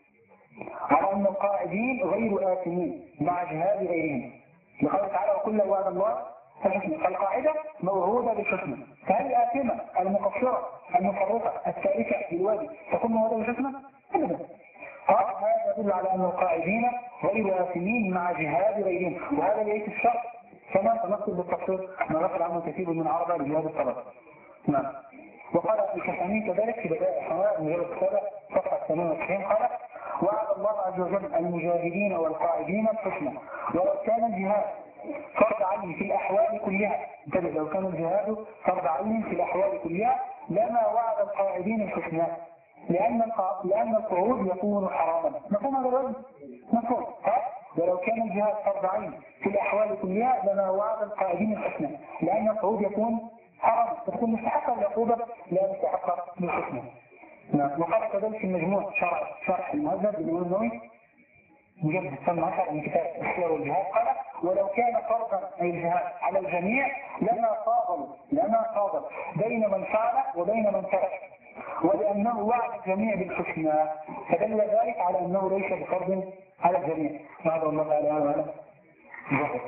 على أن القاعدين غير آثمين مع جهاد غيرهم، لقوله تعالى: وكلا وعد الله الحسنى. فالقاعدة موعودة بالحسنى، فهل الآثمة المقصرة المفرطة التاركة للواجب تكون موعودة بالحسنى؟ أبدا. قال: هذا يدل على أن القاعدين غير آثمين مع جهاد غيرهم، وهذا ليس الشرط كما تنصب بالتفصيل ما نقل عنه كثير من عرضة لجهاد الطلب. نعم. وقال الكشاني كذلك في بداية الحوار مجرد السابع صفحة ثمانية وتسعين قال: وعد الله عز وجل المجاهدين والقاعدين الحسنى. ولو كان الجهاد فرض عين في الأحوال كلها، انتبه، لو كان الجهاد فرض عين في الأحوال كلها لما وعد القاعدين الحسنى، لأن لأن القعود يكون حراما. مفهوم هذا الرجل؟ مفهوم. ولو كان الجهاد فرض عين في الأحوال كلها لما وعد القاعدين الحسنى، لأن القعود يكون حراما، تكون مستحقة للعقوبة لا مستحقة للحسنى. نعم. وقال كذلك في المجموع شرح شرح المهذب للإمام النووي مجلد الثامن عشر من كتاب السير والجهاد قال: ولو كان فرضا أي الجهاد على الجميع لما فاضل لما فاضل بين من فعل وبين من ترك، ولأنه وعد الجميع بالحسنى، فدل ذلك على أنه ليس بفرض على الجميع. هذا الله تعالى وعلا ظهر.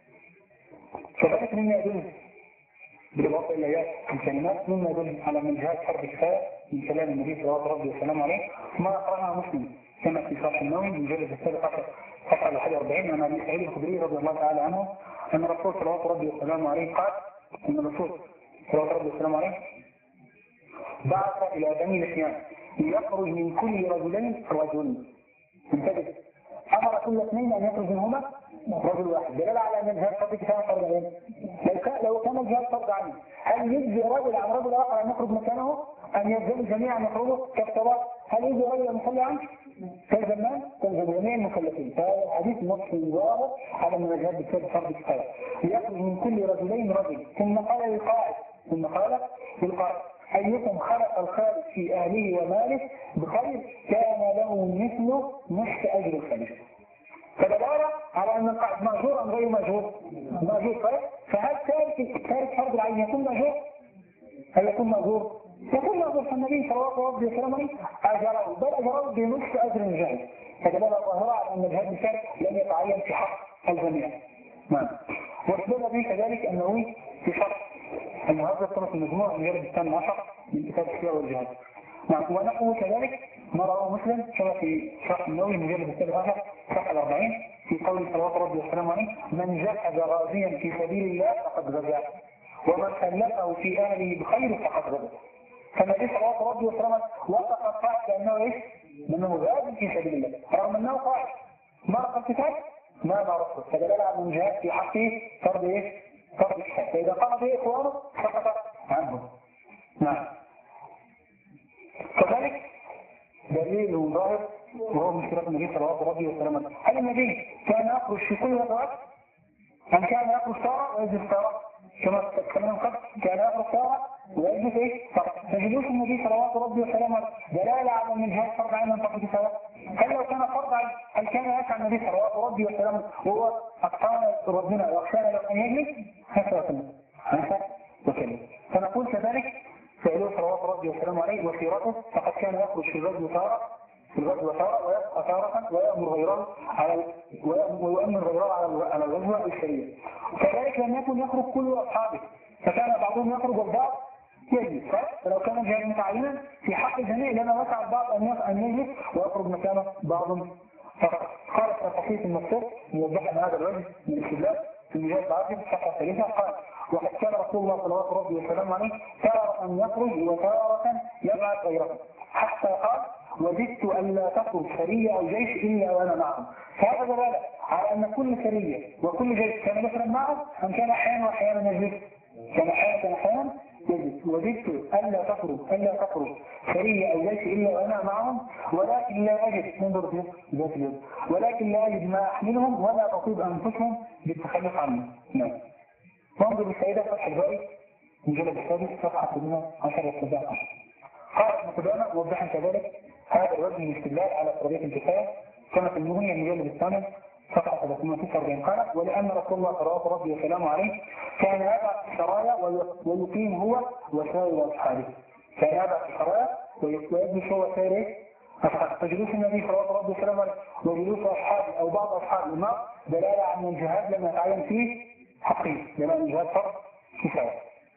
فذلك مما يدل بالإضافة إلى آيات الكلمات مما يدل على من جهاد فرض كفاية من كلام النبي صلى الله عليه وسلم عليه ما أقرأها مسلم كما في شرح النووي من مجلد السابق صفحة واحد وأربعين عن أبي سعيد الخدري رضي الله تعالى عنه أن الرسول صلى الله عليه عليه قال: أن الرسول صلى الله عليه عليه بعث إلى بني لحيان ليخرج من كل رجلين رجل. انتبه، أمر كل اثنين أن يخرج منهما رجل واحد دلالة على أن الجهاد فرض كفاية فرض عين. لو كان لو كان الجهاد فرض عين هل يجزي رجل عن رجل آخر أن يخرج مكانه؟ أن يلزم الجميع أن يخرجوا كالصلاة؟ هل يجزي رجل أن يصلي عنه؟ كالزمان تلزم جميع المكلفين. فهذا الحديث نص ظاهر على أن الجهاد بالفعل فرض كفاية. يخرج من كل رجلين رجل. ثم قال للقائد ثم قال للقائد أيكم خلق الخالق في أهله وماله بخير كان له مثل نصف أجر الخليفة. فدلالة على أن القائد مأجور أم غير مأجور؟ مأجور. طيب فهل تارك تارك فرض العين يكون مأجور؟ هل يكون مأجور؟ يكون مأجور. فالنبي صلى الله عليه وسلم أجره بل أجره بنصف أجر الجاهل. فدلالة ظاهرة على أن الجهاد بالفعل لم يتعين في حق الجميع. نعم. واستدل به كذلك أنه في شرط أن هذا الطرف المجموع من غير الثاني عشر من كتاب الشيعة والجهاد. نعم. ونحو كذلك ما رواه مسلم كما في شرح النووي من غير الثاني عشر صفحة الأربعين في قول صلوات ربي والسلام عليه من جاهد غازيا في سبيل الله فقد غزا ومن خلفه في أهله بخير فقد غزا. فالنبي صلوات ربي والسلام عليه وصف القائد بأنه إيه؟ أنه غازي في سبيل الله رغم أنه قائد مرق الكتاب ما مرقه. فدلال على من جهاد في حقه فرض إيه؟ فرض الشهاد. فإذا قام به إخوانه سقط عنه. نعم. كذلك دليل ظاهر وهو من صفات النبي صلى الله عليه وسلم. هل النبي كان يخرج في كل وقت؟ أم كان يخرج تارة ويجلس تارة؟ كما تكلمنا قبل كان يخرج تارة ويجلس إيه؟ تارة. فجلوس النبي صلى الله عليه وسلم دلالة على أن الجهاد فرض عين من فرض كفاية. هل لو كان فرض عين هل كان يسعى النبي صلى الله عليه وسلم وهو أتقانا ربنا وأخشانا لو أن يجلس؟ هكذا وسلم هكذا وسلم. فنقول كذلك فعله صلوات ربي وسلامه عليه وسيرته فقد كان يخرج في الغزو تارة في الغزو تارة ويبقى تارة ويأمر غيره على ويؤمر غيره على على الغزوة الشريعة. وكذلك لم يكن يخرج كل أصحابه فكان بعضهم يخرج والبعض يجلس. فلو كان الجهاد متعينا في حق الجميع لما وسع البعض أن يجلس ويخرج مكانه بعض فقط. قال في التصحيح المكتوب موضحا هذا الوجه من الاستدلال في المجال العاجل صفحة ثلاثة قال وقد كان رسول الله صلى الله عليه وسلم عليه تارة أن يخرج وتارة يبعث غيره حتى قال وجدت أن لا تخرج سرية أو جيش إلا وأنا معهم. فهذا دلالة على أن كل سرية وكل جيش كان مثلا معه أم كان أحيانا وأحيانا يجلس؟ كان أحيانا كان أحيانا يجلس. وجدت أن لا تخرج أن لا تخرج سرية أو جيش إلا وأنا معهم ولكن لا أجد انظر ذات اليد ولكن لا أجد ما أحملهم ولا تطيب أنفسهم بالتخلف عنه. نعم. وانظر بالسيدة فتح الباري مجلد السادس صفحة ثمانية عشر وتسعة عشر. قال ابن قدامة موضحا كذلك هذا الوجه من الاستدلال على فرضية الكفاية كما في المغنية المجلد الثاني صفحة ثلاثمائة وتسعة وأربعين قال ولأن رسول الله صلى الله عليه وسلم عليه كان يبعث السرايا ويقيم هو وسائر أصحابه. كان يبعث السرايا ويجلس هو وسائر أصحابه. فجلوس النبي صلى الله عليه وسلم وجلوس أصحابه أو بعض أصحابه ما دلالة على أن الجهاد لم يتعين فيه حقيقي لأن الجهاد فرض كفاية.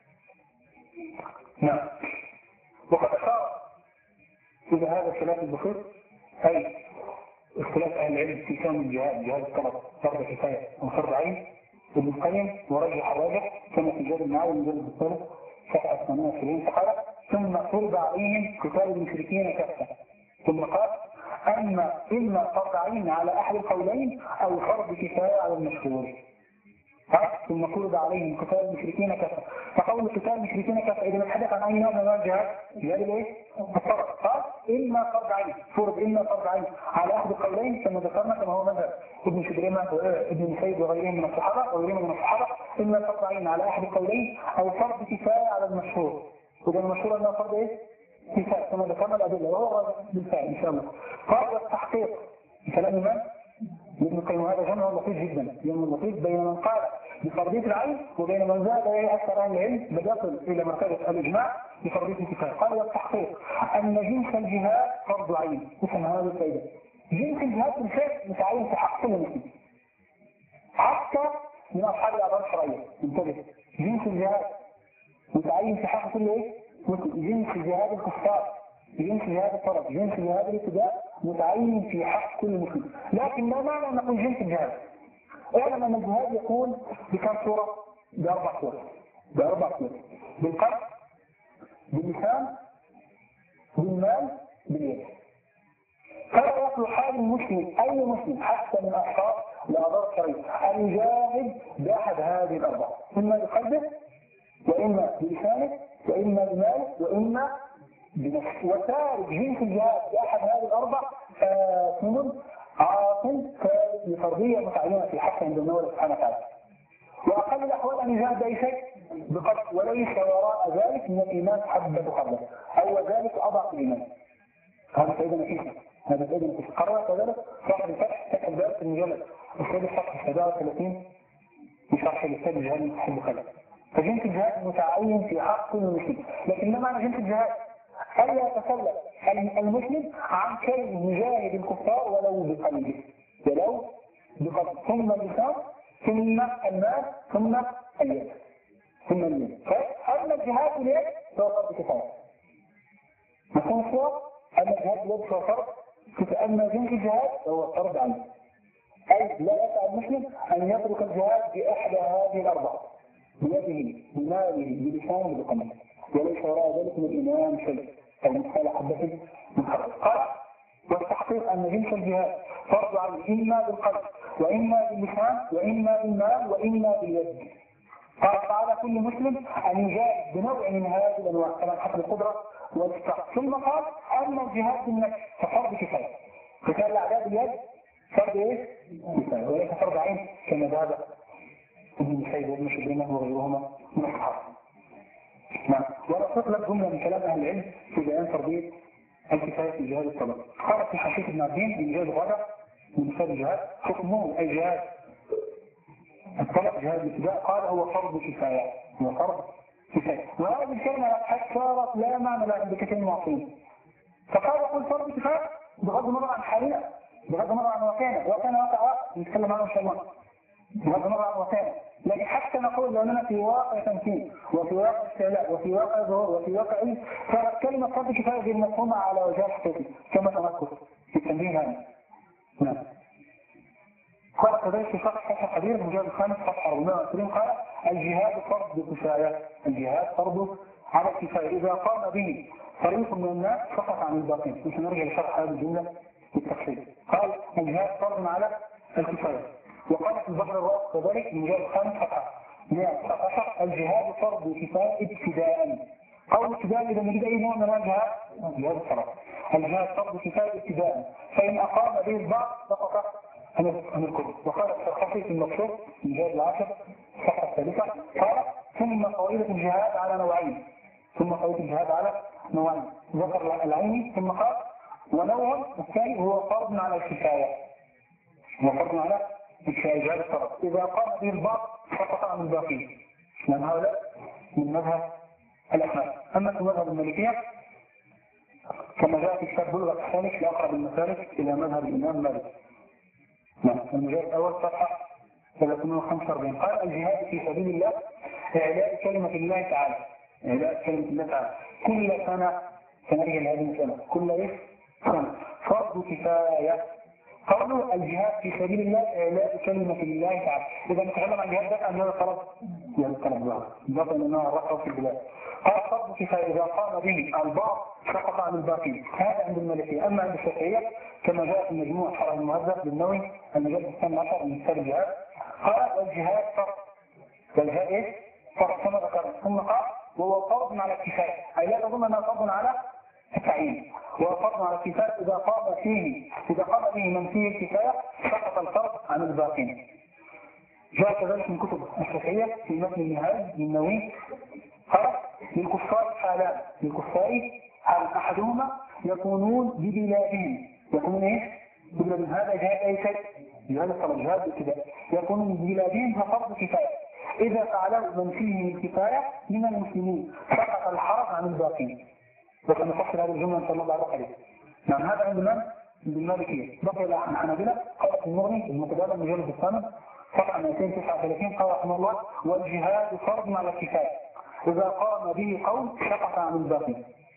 نعم. وقد أشار إلى هذا الخلاف البسيط أي اختلاف أهل العلم في كون الجهاد جهاد الطلب فرض كفاية أو فرض عين ابن القيم ورجح الراجح كما في جاد المعاوي من جاد الثالث صفحة ثمانية وعشرين فقال ثم فرض عليهم قتال المشركين كافة. ثم قال أما إما فرض عين على أحد القولين أو فرض كفاية على المشهور. ثم فرض عليهم قتال المشركين كافة. فقول قتال المشركين كافة إذا نتحدث عن أي نوع من أنواع الجهاد جهاد الإيه؟ الفرض. قال إما فرض عين فرض إما فرض عين على أحد القولين كما ذكرنا كما هو مذهب ابن شبرمة وابن مسيب وغيرهم من الصحابة وغيرهم من الصحابة إما فرض عين على أحد القولين أو فرض كفاية على المشهور. وده المشهور أنه فرض إيه؟ كفاية كما ذكرنا الأدلة وهو بالفعل إن شاء الله. قال التحقيق كلام من ابن القيم هذا جمع لطيف جدا يوم اللطيف بين من قال بفرضية العين وبين من زاد أكثر أهل العلم بدأصل إلى مرتبة الإجماع بفرضية الكفاية. قال والتحقيق أن جنس الجهاد فرض عين. اسم هذا الفائدة جنس الجهاد بالفعل متعين في حق كل مسلم حتى من أصحاب الأعراض الشرعية. انتبه جنس الجهاد متعين في حق كل إيه؟ جنس جهاد الكفار جنس جهاد الطلب جنس جهاد الابتداء متعين في حق كل مسلم. لكن ما معنى أن نقول جنس الجهاد؟ اعلم أن الجهاد يكون بكم صورة؟ بأربع صور بأربع صور بالقلب باللسان بالمال باليد. فلا يصلح حال المسلم أي مسلم حتى من أشخاص لأضرار شرعية أن يجاهد بأحد هذه الأربعة، إما بقلبه وإما بلسانه وإما بماله وإما بنفسه. وتارك جنس الجهاد بأحد هذه الأربع آثم عاصم لفرضية متعينة في حق عند الله سبحانه وتعالى. وأقل الأحوال أن يجاهد بأي شيء بقلب، وليس وراء ذلك من الإيمان حبة خردل، أو ذلك أضعف الإيمان. هذا فائدة نفيسة، هذا فائدة نفيسة. قرأت ذلك صاحب الفتح تكتب ذلك المجلد السادس صفحة سبعة وثلاثين في شرح الكتاب الجهاد المستحب خلق. فجنس الجهاد متعين في حق كل مسلم، لكن ما معنى جنس الجهاد؟ ألا يتسلل المسلم عن كلمة يجاهد الكفار ولو بقلبه، ولو بقلبه، ثم اللسان ثم المال ثم اليد ثم اليد. فأما الجهاد اليد فهو فرض كفاية. مفهوم الصور؟ أما الجهاد اليد فهو فرض كفاية، أما جنس الجهاد فهو فرض عنه. أي لا يسعى المسلم أن يترك الجهاد بإحدى هذه الأربعة، بيده بماله بلسانه بقلبه، وليس وراء ذلك من الإيمان شيء أو مثال حبة من خرج. قال والتحقيق أن جنس الجهاد فرض عنه إما بالقلب وإما باللسان وإما بالمال وإما باليد. قال تعالى كل مسلم أن يجاهد بنوع من هذه الأنواع كما حسب القدرة والاستطاعة. ثم قال أما الجهاد بالنفس ففرض كفاية. قتال الأعداء باليد فرض إيه؟ كفاية، وليس فرض عين كما ذهب ابن سعيد وابن شبينة وغيرهما من الصحابة. نعم. ورأيت لك جملة من كلام أهل العلم في بيان فرضية الكفاية في جهاد الطلب. قال في حاشية ابن عبدين في جهاد الغدر من مثال الجهاد حكمه أي جهاد الطلب جهاد الابتداء، قال هو فرض كفاية، هو فرض كفاية. وهذه الكلمة حتى صارت لا معنى لها عند كثير من المعصرين. فقال يقول فرض كفاية بغض النظر عن حالنا، بغض النظر عن واقعنا، واقعنا واقع نتكلم عنه إن شاء الله، بغض النظر عن واقعنا. لكن حتى نقول لو أننا في واقع تمثيل وفي واقع استعلاء وفي واقع ظهور وفي واقع علم، فكلمة فرض كفاية غير مفهومة على وجه الحقيقي كما تنكر في التنبيه هذا. نعم. قال كذلك في شرح صحيح الحديث المجلد الخامس صفحة أربعمائة وعشرين قال الجهاد فرض كفاية، الجهاد فرض على الكفاية إذا قام به فريق من الناس سقط عن الباقين. مش نرجع لشرح هذه الجملة بالتفصيل. قال الجهاد فرض على الكفاية. وقال في البحر الرأس كذلك المجلد الخامس صفحة مئة وتسعة عشر الجهاد فرض كفاية ابتداء. قول ابتداء إذا نريد أي نوع من الجهاد الجهاد الصلاة. الجهاد فرض كفاية ابتداء، فإن أقام به البعض سقط عن الكل. وقال الخطيب في المقصود الجهاد العاشر الصفحة الثالثة قال ثم قائلة الجهاد على نوعين، ثم قائلة الجهاد على نوعين ذكر العيني ثم قال ونوع الثاني هو فرض على الكفاية، هو فرض على الكفاية جهاد الفرض إذا قام به البعض سقط عن الباقين. لأن هؤلاء من مذهب الأحناف. أما في مذهب المالكية كما جاء في كتاب بلغة الثالث لأقرب المسالك إلى مذهب الإمام مالك. نعم. المجال الأول صفحة ثلاثمائة وخمسة وأربعين قال الجهاد في سبيل الله إعلاء كلمة الله تعالى، إعلاء كلمة الله تعالى كل سنة سنرجع لهذه المسألة كل إيه؟ سنة فرض كفاية. قالوا الجهاد في سبيل الله إعلاء كلمة الله تعالى. إذا نتكلم عن جهاد ده أن هذا فرض يعني الكلام ده بطل أنها الرقم في البلاد. قال فرض كفاية إذا قام به البعض سقط عن الباقين. هذا عند المالكية. أما عند الشافعية كما جاء في مجموع شرح المهذب للنووي المجلد الثاني عشر من كتاب الجهاد قال والجهاد فرض، والجهاد إيه؟ فرض كما ذكرنا. ثم قال وهو فرض على الكفاية، أي لا تظن أنه فرض على التعيين، وهو فرض على الكفاية إذا قام فيه إذا قام به من فيه الكفاية سقط الفرض عن الباقين. جاء كذلك من كتب الشافعية في متن النهاية للنووي قال للكفار حالان، للكفار حال أحدهما يكونون ببلادهم، يكونون إيه؟ ببلادهم. هذا جهاد أي شيء؟ جهاد الطلب، جهاد الابتداء. يكونون ببلادهم ففرض كفاية إذا فعله من فيه الكفاية من المسلمين سقط الحرج عن الباقين. بس نفصل هذه الجملة إن شاء الله بعد قليل. نعم. هذا عند من؟ عند المالكية. بقي الحنابلة قال في المغني المتداول مجلد الثامن صفحة مئتين وتسعة وثلاثين قال رحمه الله والجهاد فرض على الكفاية إذا قام به قوم سقط عن الباقي.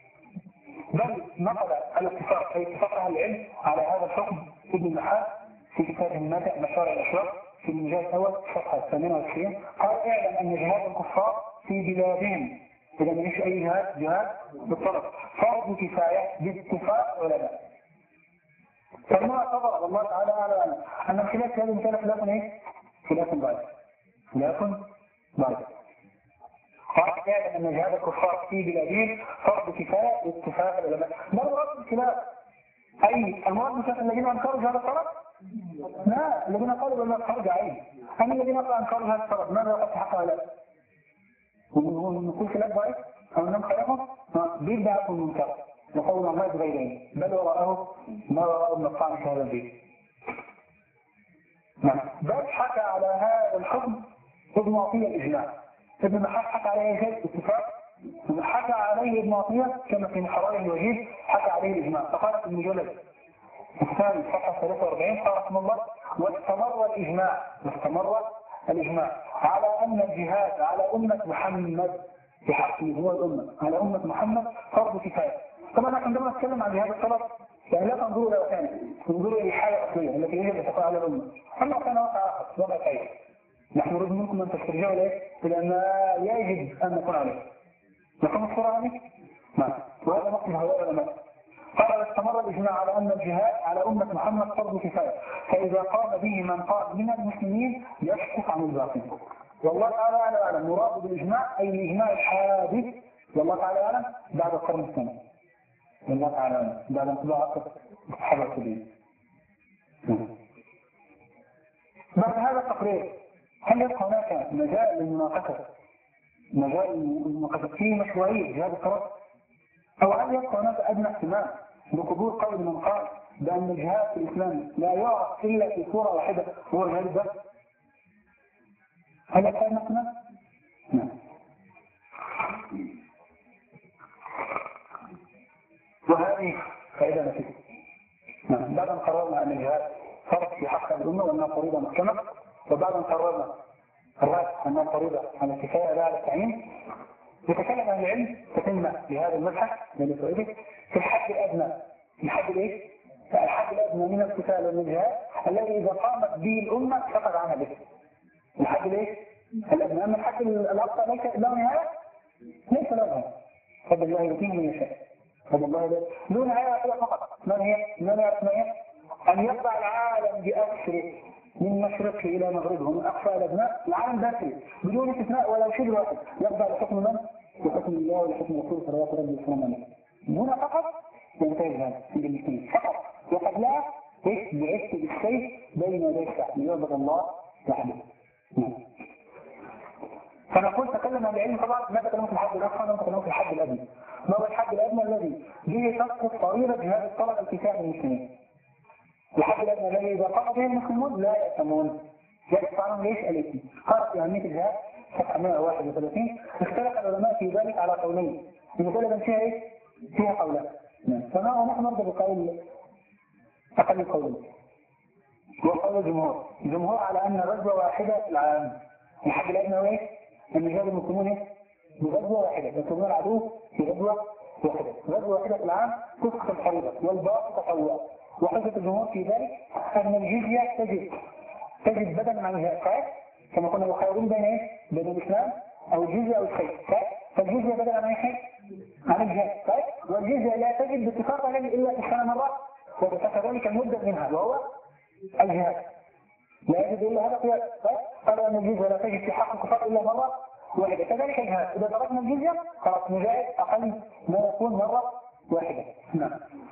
بل نقل الاتفاق أي اتفاق أهل العلم على هذا الحكم ابن النحاس في كتابه النافع مشارع الأشواق في المجال الأول صفحة ثمانية وعشرين قال اعلم أن جهاد الكفار في بلادهم إذا ما يش أي جهاد جهاد بالطلب فرض كفاية باتفاق علماء. فإنما قضى الله تعالى أعلم أن الخلاف في هذه المسألة خلاف إيه؟ خلاف ضعيف خلاف ضعيف قال فعلا أن جهاد الكفار في بلادهم فرض كفاية باتفاق العلماء ما مراد الخلاف أي المراد مثلا الذين أنكروا جهاد الطلب؟ لا الذين قالوا بأن الخرج عين أما الذين أنكروا جهاد الطلب ماذا يقصد حقا ولا ونقول خلاف ضعيف أو أنهم خلافه بيبدأ يكون منكر وقول الله بغيره بل وراءه ما وراءه من الطعن في هذا البيت بل حكى على هذا الحكم ابن عطية الإجماع ابن محاك حكى عليه شيء اتفاق حكى عليه ابن عطية كما في محرار الوجيز حكى عليه الإجماع فقال ابن جلد الثاني صفحة ثلاثة وأربعين قال رحمه الله واستمر الإجماع واستمر الإجماع على أن الجهاد على أمة محمد في حقه هو الأمة على أمة محمد فرض كفاية. طبعا نحن عندما نتكلم عن جهاد الطلب يعني لا تنظروا إلى وثاني تنظروا إلى الحالة الأصلية التي يجب أن تكون على الأمة أما كان وقع آخر وضع خير نحن نريد منكم أن تسترجعوا إليه إلى ما يجب أن نكون عليه نكون الصورة عليه؟ نعم وهذا مقصد هؤلاء العلماء قال واستمر الإجماع على أن الجهاد على أمة محمد فرض كفاية فإذا قام به من قام من المسلمين يسقط عن الباقين والله تعالى أعلم مراد بالإجماع أي الإجماع الحادث والله تعالى أعلم بعد القرن الثاني والله تعالى أعلم بعد انقضاء عصر الصحابة الكبير. بعد هذا التقرير هل يبقى هناك مجال للمناقشة مجال للمناقشة في مشروعية جهاد الطلب أو هل يبقى هناك أدنى احتمال بقبول قول من قال بأن الجهاد في الإسلام لا يعرف إلا في صورة واحدة هو الجهاد بس؟ هل يبقى أدنى احتمال؟ نعم. وهذه فائدة نتيجة. نعم. بعد أن قررنا أن الجهاد فرض في حق الأمة وأنها فريضة محكمة وبعد أن قررنا الرأي أنها فريضة على الكفاية لا على التعيين يتكلم عن العلم تتم بهذا المبحث من الفائدة في الحد الأدنى الحد الإيه؟ الحد الأدنى من القتال والجهاد الذي إذا قامت به الأمة فقد عنها به الحد الإيه؟ الأدنى أما الحد الأقصى ليس له نهاية ليس له نهاية فضل الله يؤتيه من يشاء فضل الله له نهاية واحدة فقط ما هي؟ ما هي؟ أن يطلع العالم بأسره من مشرقه إلى مغربه من أقصى إلى أدنى العالم داخلي بدون استثناء ولا شيء واحد يرجع لحكم من؟ لحكم الله ولحكم رسول صلوات ربي وسلامه عليه هنا فقط ينتهي هذا عند المسلمين فقط وقد لا بعثت بالسيف بين يدي الشعب ليعبد الله وحده. فنقول تكلم عن العلم طبعا ما تكلموا في الحد الأقصى ما تكلموا في الحد الأدنى ما هو الحد الأدنى الذي به تسقط طريقة جهاد الطلب الكفاية للمسلمين الحد الأدنى الذي إذا قام به المسلمون لا يأتمون يجب عنهم ليش الاسم قال في أهمية الجهاد صفحة مئة وواحد وثلاثين اختلف العلماء في ذلك على قولين المسألة فيها إيه؟ فيها قولان فما هو نحن نرضى بقول أقل قولين وقول الجمهور الجمهور على أن غزوة واحدة العام الحد الأدنى هو إيه؟ أن جهاد المسلمون إيه؟ بغزوة واحدة يكونون العدو في غزوة واحدة غزوة واحدة في العام تسقط الفريضة والباقي تطوع وحجة الجمهور في ذلك أن الجزية تجد تجد بدلا عن الجهاد كما كنا مخيرين بين إيه؟ بين الإسلام أو الجزية أو الخير فالجزية بدلا عن إيه؟ عن الجهاد والجزية لا تجد باتفاق إلا في السنة مرة وكذلك المدة منها وهو الجهاد لا يجد إلا هذا قياس قال أن الجزية لا تجد في حق الكفار إلا مرة واحدة كذلك الجهاد إذا تركنا الجزية خلاص نجاهد أقل ما يكون مرة واحدة. نعم.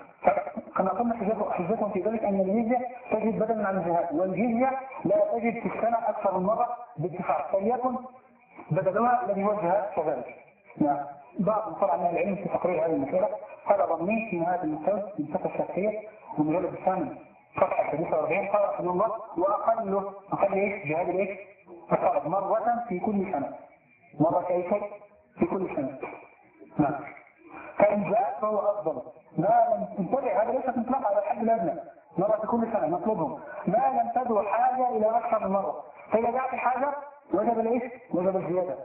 كما قلنا حجتهم في ذلك أن الجزية تجد بدلا عن الجهاد والجزية لا تجد في السنة أكثر من مرة باتفاق فليكن بدلها الذي هو الجهاد كذلك. نعم. بعض مصطلح من العلم في تقرير هذه المسألة قال ضمني في نهاية المستوى من فتح الشافعية ومجلد الثاني صفحة ثلاثة وأربعين قال رحمه الله وأقله أقل إيش جهاد الإيش الطلب مرة في كل سنة مرة أي شيء في كل سنة. نعم. فإن جاء فهو أفضل ما لم تنتبه هذا ليس مطلق على الحد الأدنى مرة في كل سنة نطلبهم ما لم تدعو حاجة إلى أكثر من مرة فإذا جاءت حاجة وجب الإيش وجب الزيادة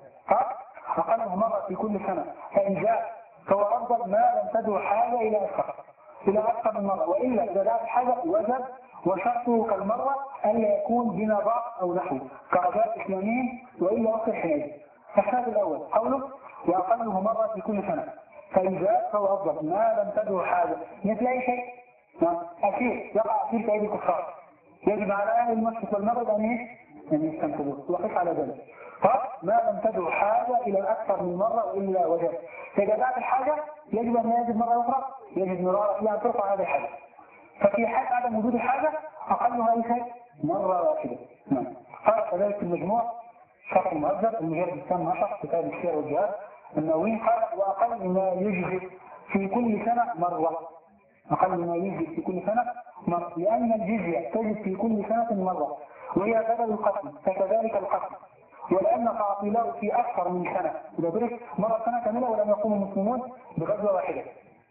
أقله مرة في كل سنة فإن جاء فهو أفضل ما لم تدعو حاجة إلى أكثر إلى أكثر من مرة وإلا إذا جاءت حاجة وجب وشرطه كالمرة أن يكون بنا ضعف أو نحو كرجاء إسلاميين وإلا أصل حينئذ. فالحاجة الأول قوله وأقله مرة في كل سنة فإن جاء فهو أفضل ما لم تدعو حاجة مثل أي شيء أكيد يقع أكيد في أيدي الكفار. يجب على أهل المشرق والمغرب أن إيه؟ أن يستنقذوه وقف على ذلك. فما لم تدعو حاجة إلى أكثر من مرة إلا وجب. فإذا دعت الحاجة يجب أن يجب مرة أخرى، يجب مرارة إلى أن ترفع هذه الحاجة. ففي حال عدم وجود الحاجة أقلها أي شيء مرة واحدة. نعم. قال كذلك المجموع شرح المهذب المجلد الثامن عشر كتاب السير والجهاد النووي قال وأقل ما يجزي في كل سنة مرة. أقل ما يجزي في كل سنة مرة، لأن الجزية تجد في كل سنة مرة وهي بدل القتل، فكذلك القتل. ولأن قاتله في أكثر من سنة إذا درس مرة سنة كاملة ولم يقوم المسلمون بغزوة واحدة.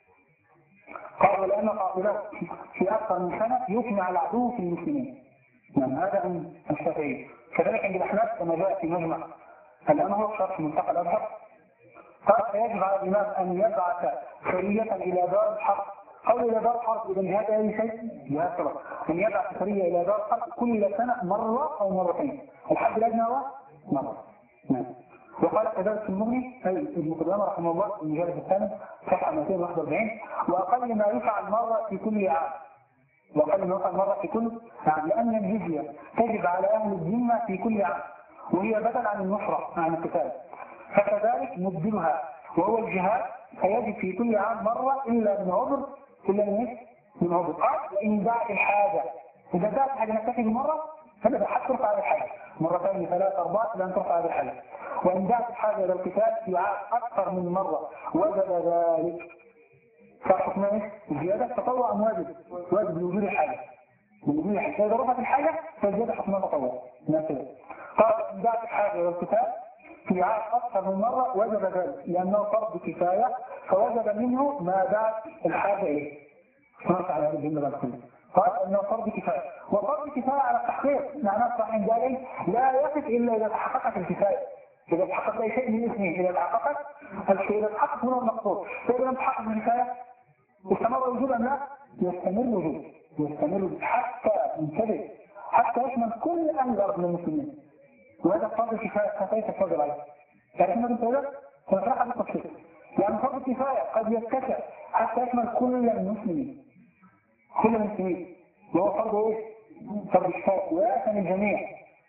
قال ولأن قاتله في أكثر من سنة يقنع العدو في المسلمين. نعم هذا عند الشافعي. كذلك عند الأحناف كما جاء في مجمع الأنهر شرح منتقى الأزهر قال فيجب على الإمام أن يبعث سرية إلى دار الحرب أو إلى دار الحرب إذا جهاد أي شيء جهاد طبعا أن يبعث سرية إلى دار الحرب كل سنة مرة أو مرتين. الحد الأدنى هو مرة. نعم. وقال كذلك في المغني أي ابن قدامة رحمه الله في المجلد الثاني صفحة مئتين وواحد وأربعين وأقل ما يفعل مرة في كل عام. وقال ما يفعل مرة في كل عام لأن الجزية تجب على أهل الذمة في كل عام وهي بدل عن النصرة عن القتال. فكذلك نبدلها وهو الجهاد فيجب في كل عام مرة إلا من عذر إلا من من عذر. قال إن دعت الحاجة إذا دعت الحاجة نكتفي بمرة فلا حتى ترفع هذه الحاجة مرتين ثلاث أربعة لأن ترفع هذه الحاجة. وإن دعت الحاجة إلى القتال في عام أكثر من مرة وجب ذلك. فحكم ايه؟ الزيادة تطوع أم واجب؟ واجب لوجود الحاجة. لوجود الحاجة. إذا رفعت الحاجة فالزيادة حكمها تطوع. مثلا قال إن دعت الحاجة إلى القتال في عام أكثر من مرة وجب ذلك لأنه فرض كفاية فوجب منه ما دعت الحاجة إليه. نرفع على هذه الجملة كلها. قال إنه فرض كفاية وفرض كفاية على التحقيق معناه صحيح ذلك لا يقف إلا إذا تحققت الكفاية. إذا تحقق أي شيء من الاثنين إذا تحققت الشيء إذا تحقق منه المقصود فإذا لم تحقق الكفاية استمر وجود أم لا؟ يستمر وجود يستمر حتى ينتبه حتى يشمل كل أهل الأرض من المسلمين. وهذا فرض كفاية كيف تفضل عليه؟ لكن ما تنتظر فنفرح بالتفصيل يعني فرض الكفاية قد يتسع حتى يشمل كل المسلمين كل المسلمين وهو فرض ايه؟ فرض كفاية ويأتم الجميع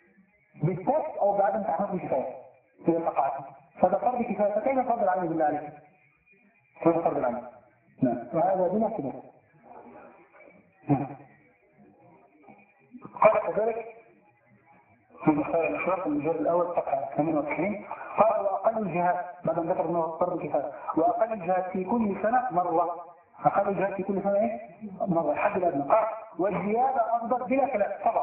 بالتاس أو بعدم تحقيق الكفاية في التقاعد. فهذا فرض كفاية فكيف فرض العمل بالله عليك؟ كيف فرض العمل؟ نعم وهذا بلا كده. قال كذلك في مختار الأشراف المجال الأول صفحة ثمانية وتسعين قال وأقل الجهاد بعد أن ذكر أنه فرض كفاية وأقل الجهاد في كل سنة مرة. أقل الجهاد في كل سنة إيه؟ مرة الحد الأدنى. قال والزيادة أفضل بلا خلاف طبعا.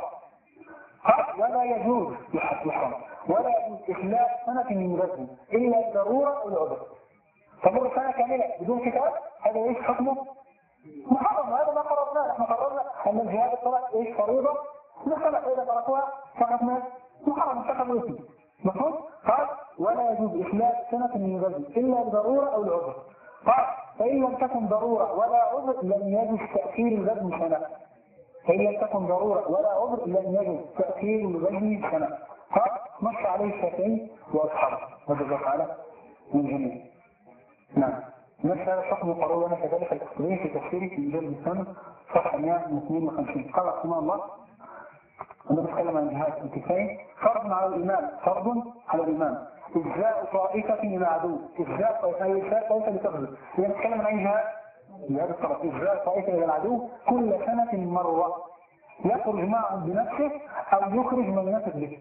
قال ولا يجوز يحرم ولا يجوز إخلاف سنة من غزو إلا الضرورة أو العذر. تمر سنة كاملة بدون كتاب هذا ايش حكمه؟ محرم. هذا ما قررناه. احنا قررنا ان الجهاد الطلع ايش فريضة نخلق اذا تركوها فقط ما محرم اتخذوا اسمه مفهوم؟ قال ولا يجوز اخلاف سنة من غزو الا الضرورة او العذر. قال فان لم تكن ضرورة ولا عذر لم يجوز تأخير الغزو سنة. فان لم تكن ضرورة ولا عذر لم يجوز تأخير الغزو سنة. قال نص عليه الشافعي واصحابه رضي الله تعالى من جميع. نعم نفس هذا الحكم يقرر لنا كذلك التقرير في تفسيره في مجلد الثاني صفحة مئة واثنين وخمسين. قال رحمه الله أنا بتكلم عن جهاد الكفاية فرض على الإمام فرض على الإمام إجزاء طائفة إلى عدو إجزاء طائفة إجزاء طائفة لتغزو. إذا نتكلم عن جهاد جهاد الطرف إجزاء طائفة إلى العدو كل سنة مرة يخرج معهم بنفسه أو يخرج من يثق به.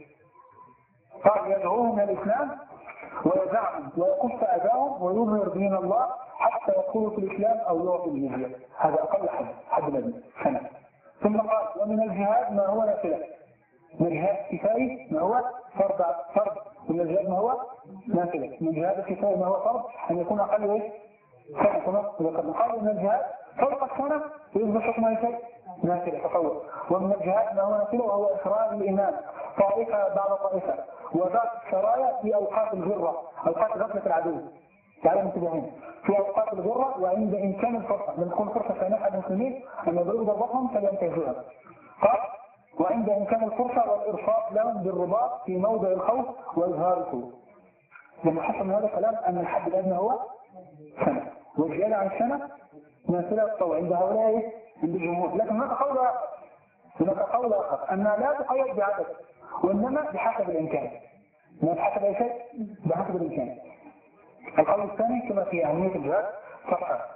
قال يدعوهم إلى الإسلام ويدعهم ويكف أذاهم ويظهر دين الله حتى يدخلوا في الإسلام أو يعطوا الجزية. هذا أقل حد حد الأدنى سنة. ثم قال ومن الجهاد ما هو نافلة. من الجهاد الكفاية ما هو فرض فرض ومن الجهاد ما هو نافلة. من الجهاد الكفاية ما هو فرض أن يكون أقل إيه؟ سنة. كما ذكرنا قال من الجهاد فوق السنة يصبح حكمه شيء نافلة تطور. ومن الجهاد ما هو نافلة وهو إخراج الإمام طائفة بعد طائفة وذات السرايا في أوقات الغرة أوقات غفلة العدو. تعالوا انتبهين في أوقات الغرة وعند إمكان الفرصة لما تكون فرصة سانحة للمسلمين أن يضربوا ضربتهم فلينتهزوها. قال وعند إمكان الفرصة والإرصاد لهم بالرباط في موضع الخوف وإظهار الخوف. لما حصل من هذا الكلام أن الحد الأدنى هو سنة والزيادة عن السنة نافلة الطوع عند هؤلاء عند الجمهور، لكن هناك قول آخر هناك قول آخر أنها لا تقيد بعدد وإنما بحسب الإمكان. ما بحسب أي شيء؟ بحسب الإمكان. القول الثاني كما في أهمية الجهاد صفحة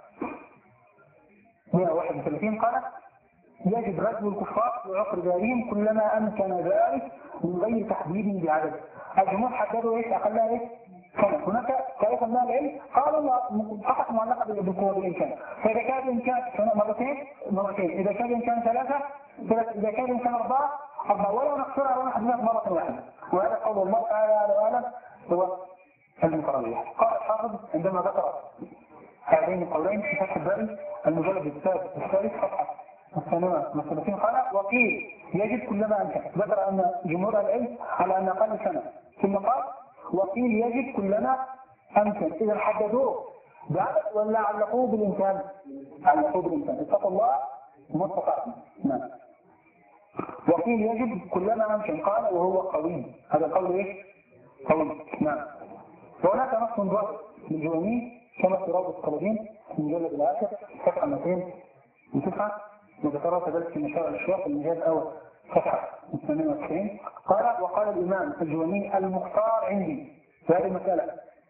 مئة وواحد وثلاثين قال يجب رجل الكفار وعقر دارهم كلما أمكن ذلك من غير تحديد بعدد. الجمهور حددوا إيش أقلها إيش؟ سنة. هناك طائفة من العلم قالوا فقط معلقة بالقوة بالإمكان، فإذا كان الإمكان سنة مرتين مرتين، إذا كان الإمكان ثلاثة إذا كان الإمكان أربعة أربعة، ولا نقصرها ولا نحدثها مرة واحدة. وهذا قول الله تعالى وأعلم هو المقررية. قال الحافظ عندما ذكر هذين القولين في فتح الباري المجلد الثالث الثالث صفحة الثانية والثلاثين قال وقيل يجب كلما أمكن. ذكر أن جمهور العلم على أن أقل سنة، ثم قال وقيل يجب كلما أمكن. إذا حددوه بعدد ولا علقوه بالإمكان؟ علقوه بالإمكان. اتقوا الله ما استطعتم. نعم. وقيل يجب كلما أمكن قال وهو قوي. هذا القول إيه؟ قوي. نعم. وهناك نص ظاهر للجواني كما في روضة الطلبين في المجلد العاشر صفحة مئتين وتسعة، وذكرها كذلك في مسائل الأشواق المجلد الأول صفحة ثمانية وتسعين. قال وقال الإمام الجواني المختار عندي في هذه المسألة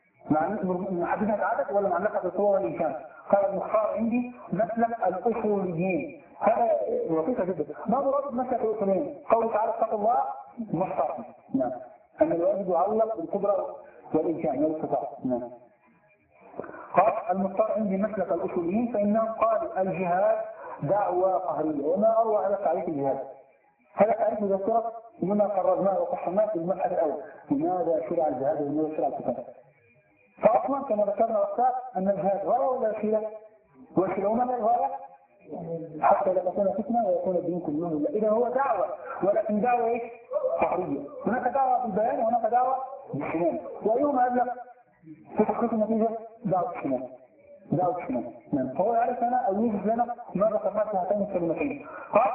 محددها العدد ولا معلقة بالقوة والإمكان؟ قال المختار عندي مسلك الأصوليين. هذا لطيفة جدا. ما مراد مسلك الأصوليين؟ قوله تعالى اتقوا الله مختار. نعم. أن الواجب يعلق بالقدرة والإمكان والاستطاعة. نعم. قال المختار عندي مسلك الأصوليين فإنهم قالوا الجهاد دعوة قهرية. وما أروع على تعريف الجهاد؟ هذا تعريف مذكرة لما قررناه وقحناه في المبحث الأول، لماذا شرع الجهاد ولماذا شرع القتال؟ فأصلا كما ذكرنا وقتها أن الجهاد غاية ولا وسيلة؟ وسيلة. وما هي الغاية؟ حتى لا تكون فتنة ويكون الدين كله لله. إذا هو دعوة، ولكن دعوة إيش؟ قهرية. هناك دعوة بالبيان وهناك دعوة بالسنان. وأيهما أبلغ في تحقيق النتيجة؟ دعوة السنان. دعوة السنان. نعم. فهو يعرف لنا أو يوجد لنا ماذا قررت هاتين الكلمتين. قال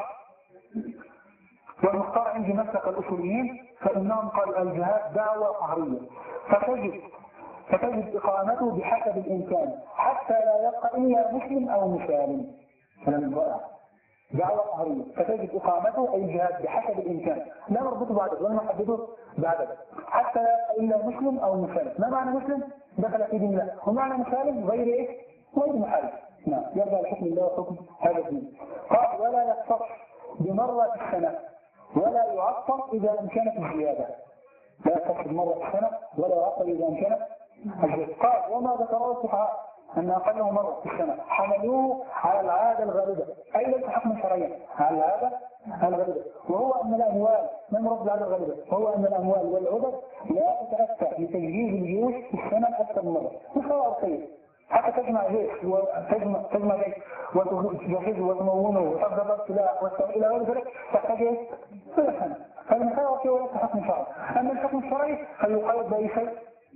والمختار عندي مسلك الأصوليين فإنهم قالوا الجهاد دعوة قهرية فتجد فتجد إقامته بحسب الإمكان حتى لا يبقى إلا مسلم أو مسالم. كلام رائع. دعوة قهرية فتجد إقامته أي الجهاد بحسب الإمكان، لا نربطه بعدد ولا نحدده بعدد، حتى لا يبقى إلا مسلم أو مسالم. ما معنى مسلم؟ دخل في دين الله. ومعنى مسالم غير إيه؟ غير محارب. نعم. يرجع لحكم الله وحكم هذا الدين. قال ولا يقتص بمرة السنة ولا يعطل إذا أمكنت الزيادة. لا يقتص بمرة السنة ولا يعطل إذا أمكنت الزيادة. قال وما ذكره الفقهاء أن أقله مرة في السنة حملوه على العادة الغالبة، أي ليس حكما شرعيا، على العادة الغالبة، وهو أن الأموال من رب العادة الغالبة وهو أن الأموال والعدد لا تتأثر لتجهيز الجيوش في السنة أكثر من مرة. مش خير حتى تجمع جيش وتجمع تجمع جيش وتجهزه وتمونه وتضرب السلاح إلى غير ذلك تحتاج إيه؟ سنة. فالمسألة فيه وليس حكم شرعي. أما الحكم الشرعي فيقيد بأي شيء؟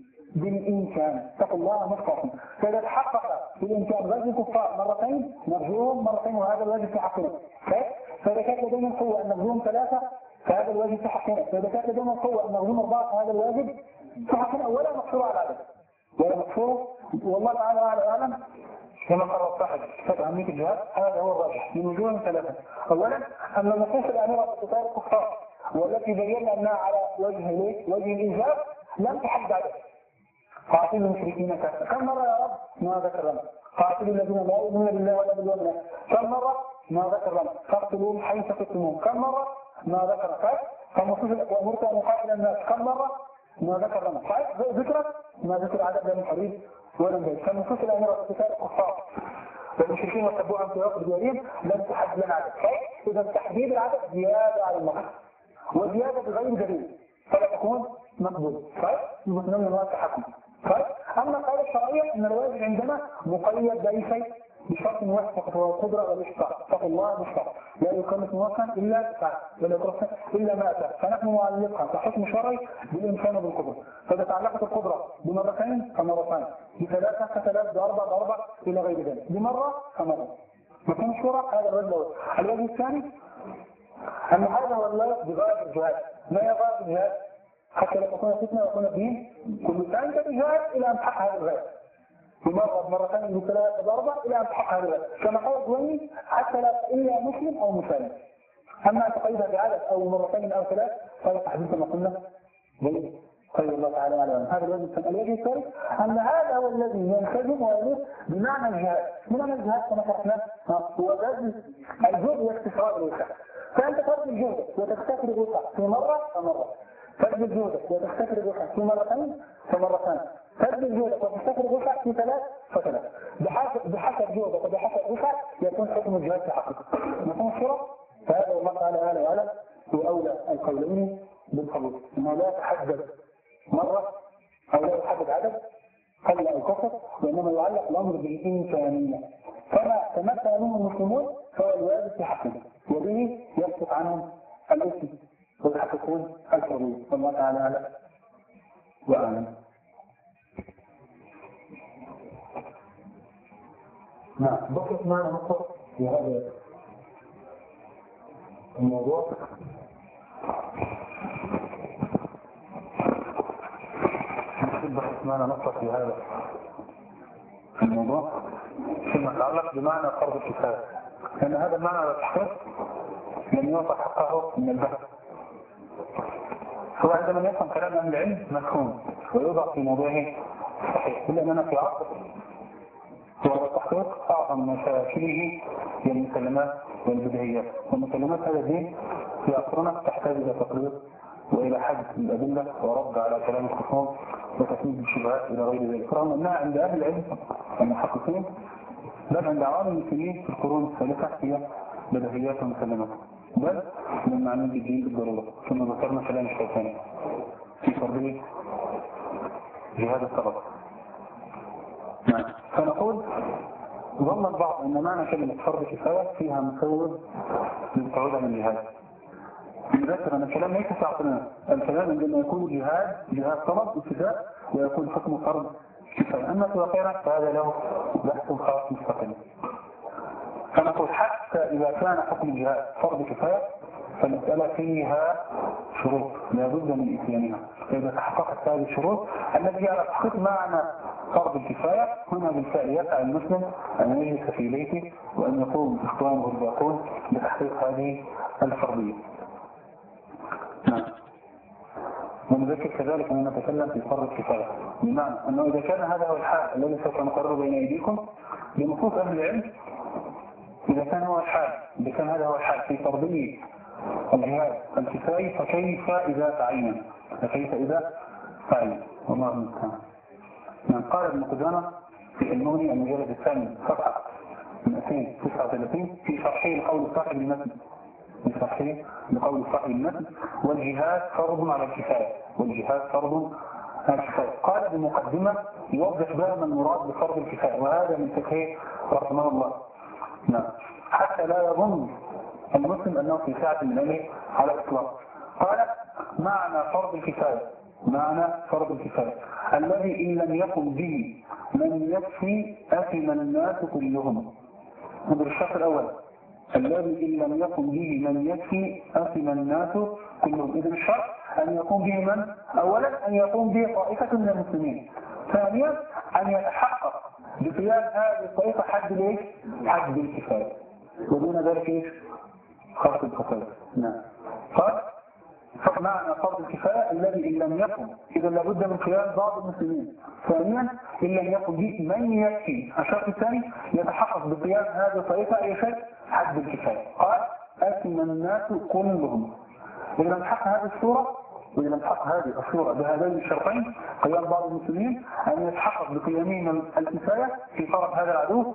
بالإمكان. اتقوا الله مستقيم. فإذا تحقق بالإمكان غزو الكفار مرتين نرجوهم مرتين وهذا الواجب في حقنا. فإذا كانت لدينا القوة أن نرجوهم ثلاثة فهذا الواجب في حقنا. فإذا كانت لدينا القوة أن نرجوهم أربعة فهذا الواجب في حقنا. ولا مقصور على العدد ولا مقصور. والله تعالى أعلم كما قرر صاحب فتح أهمية الجهاد هذا هو الراجح من وجوه ثلاثة. أولا أن النصوص الأميرة بقتال الكفار والتي بينا أنها على وجه وجه الإيجاب لم تحد عدد. قاتلوا المشركين كافة. كم مرة يا رب؟ ما ذكر لنا. قاتلوا الذين لا يؤمنون بالله ولا باليوم الآخر. كم مرة؟ ما ذكر لنا. قاتلوهم حيث قتلوهم. كم مرة؟ ما ذكر. طيب فالنصوص وأمرت أن أقاتل الناس. كم مرة؟ ما ذكر لنا. طيب ذكرت ما ذكر عدد من الحديث ولا من فالنصوص الأميرة قتال الكفار والمشركين والتبوع في وقت ديارهم لم تحد لنا عدد. طيب إذا تحديد العدد زيادة على النص وزيادة بغير دليل فلا تكون مقبول. طيب المسلمين من وقت حكم. طيب أما القاعدة الشرعية أن الواجب عندنا مقيد بأي شيء بشرط واحد فقط هو القدرة والإشفاق. اتقوا الله بالشرط لا يكلف موكلا إلا فعل ولا يكلف إلا ما أتى. فنحن نعلقها كحكم شرعي بالإمكان وبالقدرة. فإذا تعلقت القدرة بمرتين فمرتين، بثلاثة كثلاث، بأربع بأربع إلى غير ذلك، بمرة فمرة. مكان الشرع هذا الوجه الأول. الوجه الثاني أن هذا هو الواجب بغاية الجهاد. ما هي غاية الجهاد؟ حتى لا تكون فتنة ويكون الدين كل ثاني كالجهاد إلى أن تحقق هذا الغاية. بمرة مرتين بثلاثة بأربع إلى أن تحقق هذا كما قال الدويني حتى لا إلا مسلم أو مسلم. أما تقيدها بعدد أو مرتين أو ثلاث فهي تحديث ما قلنا جيد. قال الله تعالى على هذا الوجه الوجه الثالث أن هذا هو الذي ينسجم ويليق بمعنى الجهاد. بمعنى الجهاد كما شرحنا هو بذل الجهد واكتساب الوسع. فأنت تبذل جهدك وتكتسب الوسع في مرة فمرة، تبذل جهدك وتكتسب الوسع في مرتين فمرتين، تبذل جهدك وتكتسب الوسع في ثلاث فثلاث. بحسب بحسب جهدك وبحسب الوسع يكون حكم الجهاد في حقك. مفهوم الصورة؟ فهذا والله تعالى أعلى وأعلم هو أولى القولين بالقبول. إنه لا يتحدد مرة أو لا يحدد عدد قل أو كثر، وإنما يعلق الأمر بالإمكانية. فما تمثل منه المسلمون فهو الواجب في حقهم، وبه يسقط عنهم الإثم ويحققون الحرية. والله تعالى أعلم وأعلم. نعم، بقيت معنا نقطة في هذا الموضوع. بقيت معنا نقطة في هذا الموضوع فيما يتعلق بمعنى فرض الكفاية، لأن هذا المعنى على التحقيق لم يعطى حقه من البحث. هو عندما يفهم كلام أهل العلم مفهوم ويوضع في موضوعه صحيح، إلا أننا في عصر هو التحقيق أعظم مشاكله هي المسلمات والبديهيات، والمسلمات هذا الدين في عصرنا تحتاج إلى تقرير وإلى حد الأدلة ورد على كلام الخصوم وتثبيت الشبهات إلى غير ذلك، رغم أنها عند أهل العلم المحققين بل عند عوام المسلمين في القرون الثالثة هي بديهيات ومسلمات، بل من معنى الدين بالضرورة. ثم ذكرنا كلام الشيطاني في فرضية جهاد الطلب. نعم، فنقول ظن البعض أن معنى كلمة فرض كفاية فيها مسوغ للصعود عن الجهاد. نذكر أن الكلام ليس في عقلنا، الكلام عندما يكون جهاد جهاد طلب ابتداء ويكون حكم فرض كفاية، أما في واقعنا فهذا له بحث خاص مستقل. فنقول حتى إذا كان حكم الجهاد فرض كفاية فالمسألة فيها شروط لا بد من إتيانها. فإذا تحققت هذه الشروط التي على تحقيق معنى فرض الكفاية هنا بالفعل يسعى المسلم أن يجلس في بيته وأن يقوم إخوانه الباقون بتحقيق هذه الفرضية. نعم. ونذكر كذلك أن نتكلم في فرض الكفاية، بمعنى أنه إذا كان هذا هو الحال الذي سوف نقرره بين أيديكم بنصوص أهل العلم، إذا كان هو الحال إذا كان هذا هو الحال في فرضية الجهاد الكفاية فكيف إذا تعين فكيف إذا تعين والله المستعان. نعم. قال ابن قدامة في المغني المجلد الثاني صفحة مئتين وتسعة وثلاثين في شرحه لقول صاحب المتن في شرحه لقول صاحب المتن والجهاد فرض على الكفاية والجهاد فرض على الكفاية. قال بمقدمة يوضح بها ما المراد بفرض الكفاية، وهذا من فقهه رحمه الله. نعم. حتى لا يظن المسلم أنه في ساعة من أمره على الإطلاق. قال معنى فرض الكفاية معنى فرض الكفاية الذي إن لم يقم به من يكفي أثم الناس كلهم. هذا الشرط الأول، الذي إن لم يقم به من يكفي أثم الناس كلهم. إذن الشرط أن يقوم به من؟ أولا أن يقوم به طائفة من المسلمين، ثانيا أن يتحقق بقيام هذه الطائفة حد ليش؟ حد الكفاية، ودون ذلك ايش؟ خاص الكفاية. نعم. قال فمعنى فرض الكفاية الذي إن لم يقم، إذا لابد من قيام بعض المسلمين. ثانيا إن لم يقم به من يكفي. الشرط الثاني يتحقق بقيام هذه الطائفة أي شيء حد الكفاية. قال أثم الناس كلهم. إذا لم تحقق هذه الصورة وإذا لم تحقق هذه الصورة بهذين الشرطين قيام بعض المسلمين أن يتحقق بقيامهم الكفاية في طرف هذا العدو،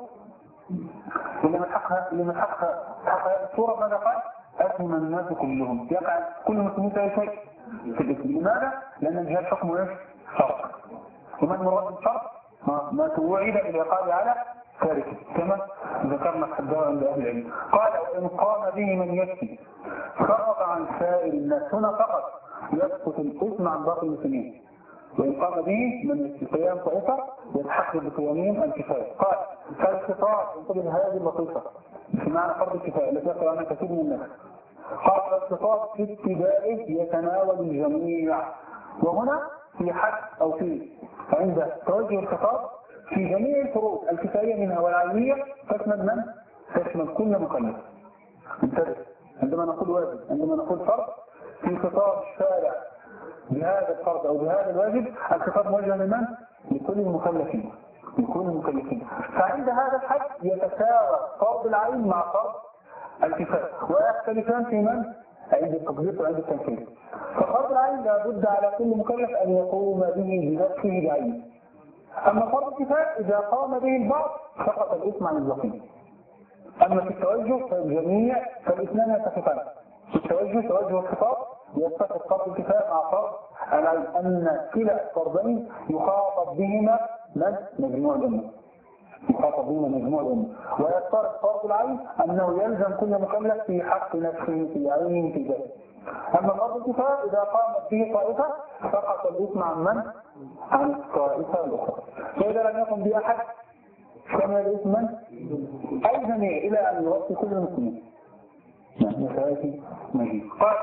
ولما تحقق لما تحقق هذه الصورة ماذا قال؟ أثم الناس كلهم. يقع كل المسلمين في شيء في الاسم. لماذا؟ لأن الجهاد حكمه ايش؟ فرض. ومن مراد الفرض ما توعد بالعقاب على تاركه كما ذكرنا حدها عند أهل العلم. قال وإن قام به من يكفي سقط عن سائر الناس. هنا فقط يسقط الاسم عن باقي المسلمين، وإن قام به من قيام طائفة يتحقق بقيامهم الكفاية. قال فالخطاب ينتبه هذه اللطيفة في معنى فرض الكفاية التي يقرأ عنها كثير من الناس. قال الخطاب في ابتدائه يتناول الجميع، وهنا في حد أو في عند توجه الخطاب في جميع الفروض الكفاية منها والعينية تشمل من؟ تشمل كل مكلف. انتبه، عندما نقول واجب، عندما نقول فرض، في خطاب الشارع بهذا الفرض أو بهذا الواجب الخطاب موجه لمن؟ لكل المكلفين، لكل المكلفين. فعند هذا الحد يتساوى فرض العين مع فرض الكفاية، ويختلفان في من؟ عند التطبيق وعند التنفيذ. ففرض العين لابد على كل مكلف أن يقوم به بنفسه بعينه. أما فرض الكفاية إذا قام به البعض سقط الإثم عن البقية. أما في التوجه فالجميع فالاثنان يتفقان. في التوجه توجه الخطاب يتفق فرض الكفاية مع فرض العين أن كلا الفرضين يخاطب بهما من؟ مجموع الأمة. يخاطب بهما مجموع الأمة. ويفترض فرض العين أنه يلزم كل مكلف في حق نفسه في عينه في ذاته. أما فرض الكفاية إذا قامت به طائفة سقط الإثم عن من؟ عن الطائفة الأخرى. فإذا لم يقم به أحد كان الإثم من؟ أي جميع إلى أن يوصي كل المسلمين. يعني ثلاثة مجيء. قال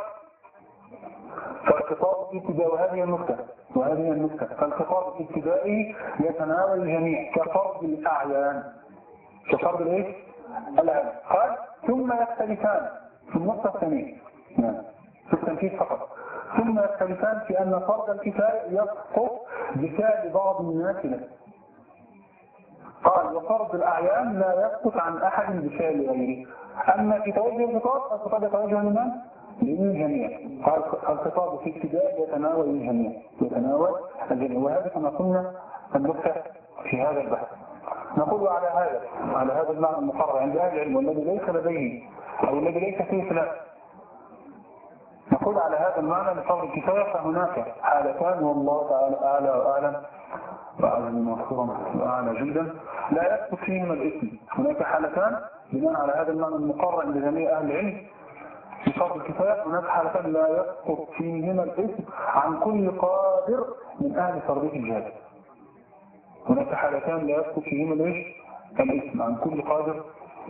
فالخطاب الابتدائي وهذه النكتة وهذه النكتة فالخطاب الابتدائي يتناول الجميع كفرض الأعيان كفرض الإيه؟ الأعيان. قال ثم يختلفان في النقطة الثانية يعني في التنفيذ فقط. ثم يختلفان في أن فرض الكفاية يسقط بفعل بعض الناس له. قال وفرض الأعيان لا يسقط عن أحد بفعل غيره. أما في توجه الخطاب الخطاب يتوجه لمن؟ للجميع. قال الخطاب في ابتداء يتناول الجميع يتناول الجميع. وهذا كما قلنا النكتة في هذا البحث. نقول على هذا على هذا المعنى المقرر عند أهل العلم والذي ليس لديه أو الذي ليس فيه خلاف. نقول على هذا المعنى لفرض الكفاية فهناك حالتان والله تعالى أعلى وأعلم وأعلم مغفورا وأعلى جدا لا يثبت فيهما الإثم. هناك حالتان بناء على هذا المعنى المقرر عند جميع أهل العلم في فرض الكفاية. هناك حالتان لا يسقط فيهما الإثم عن كل قادر من أهل فرضية الجهاد. هناك حالتان لا يسقط فيهما الإثم عن كل قادر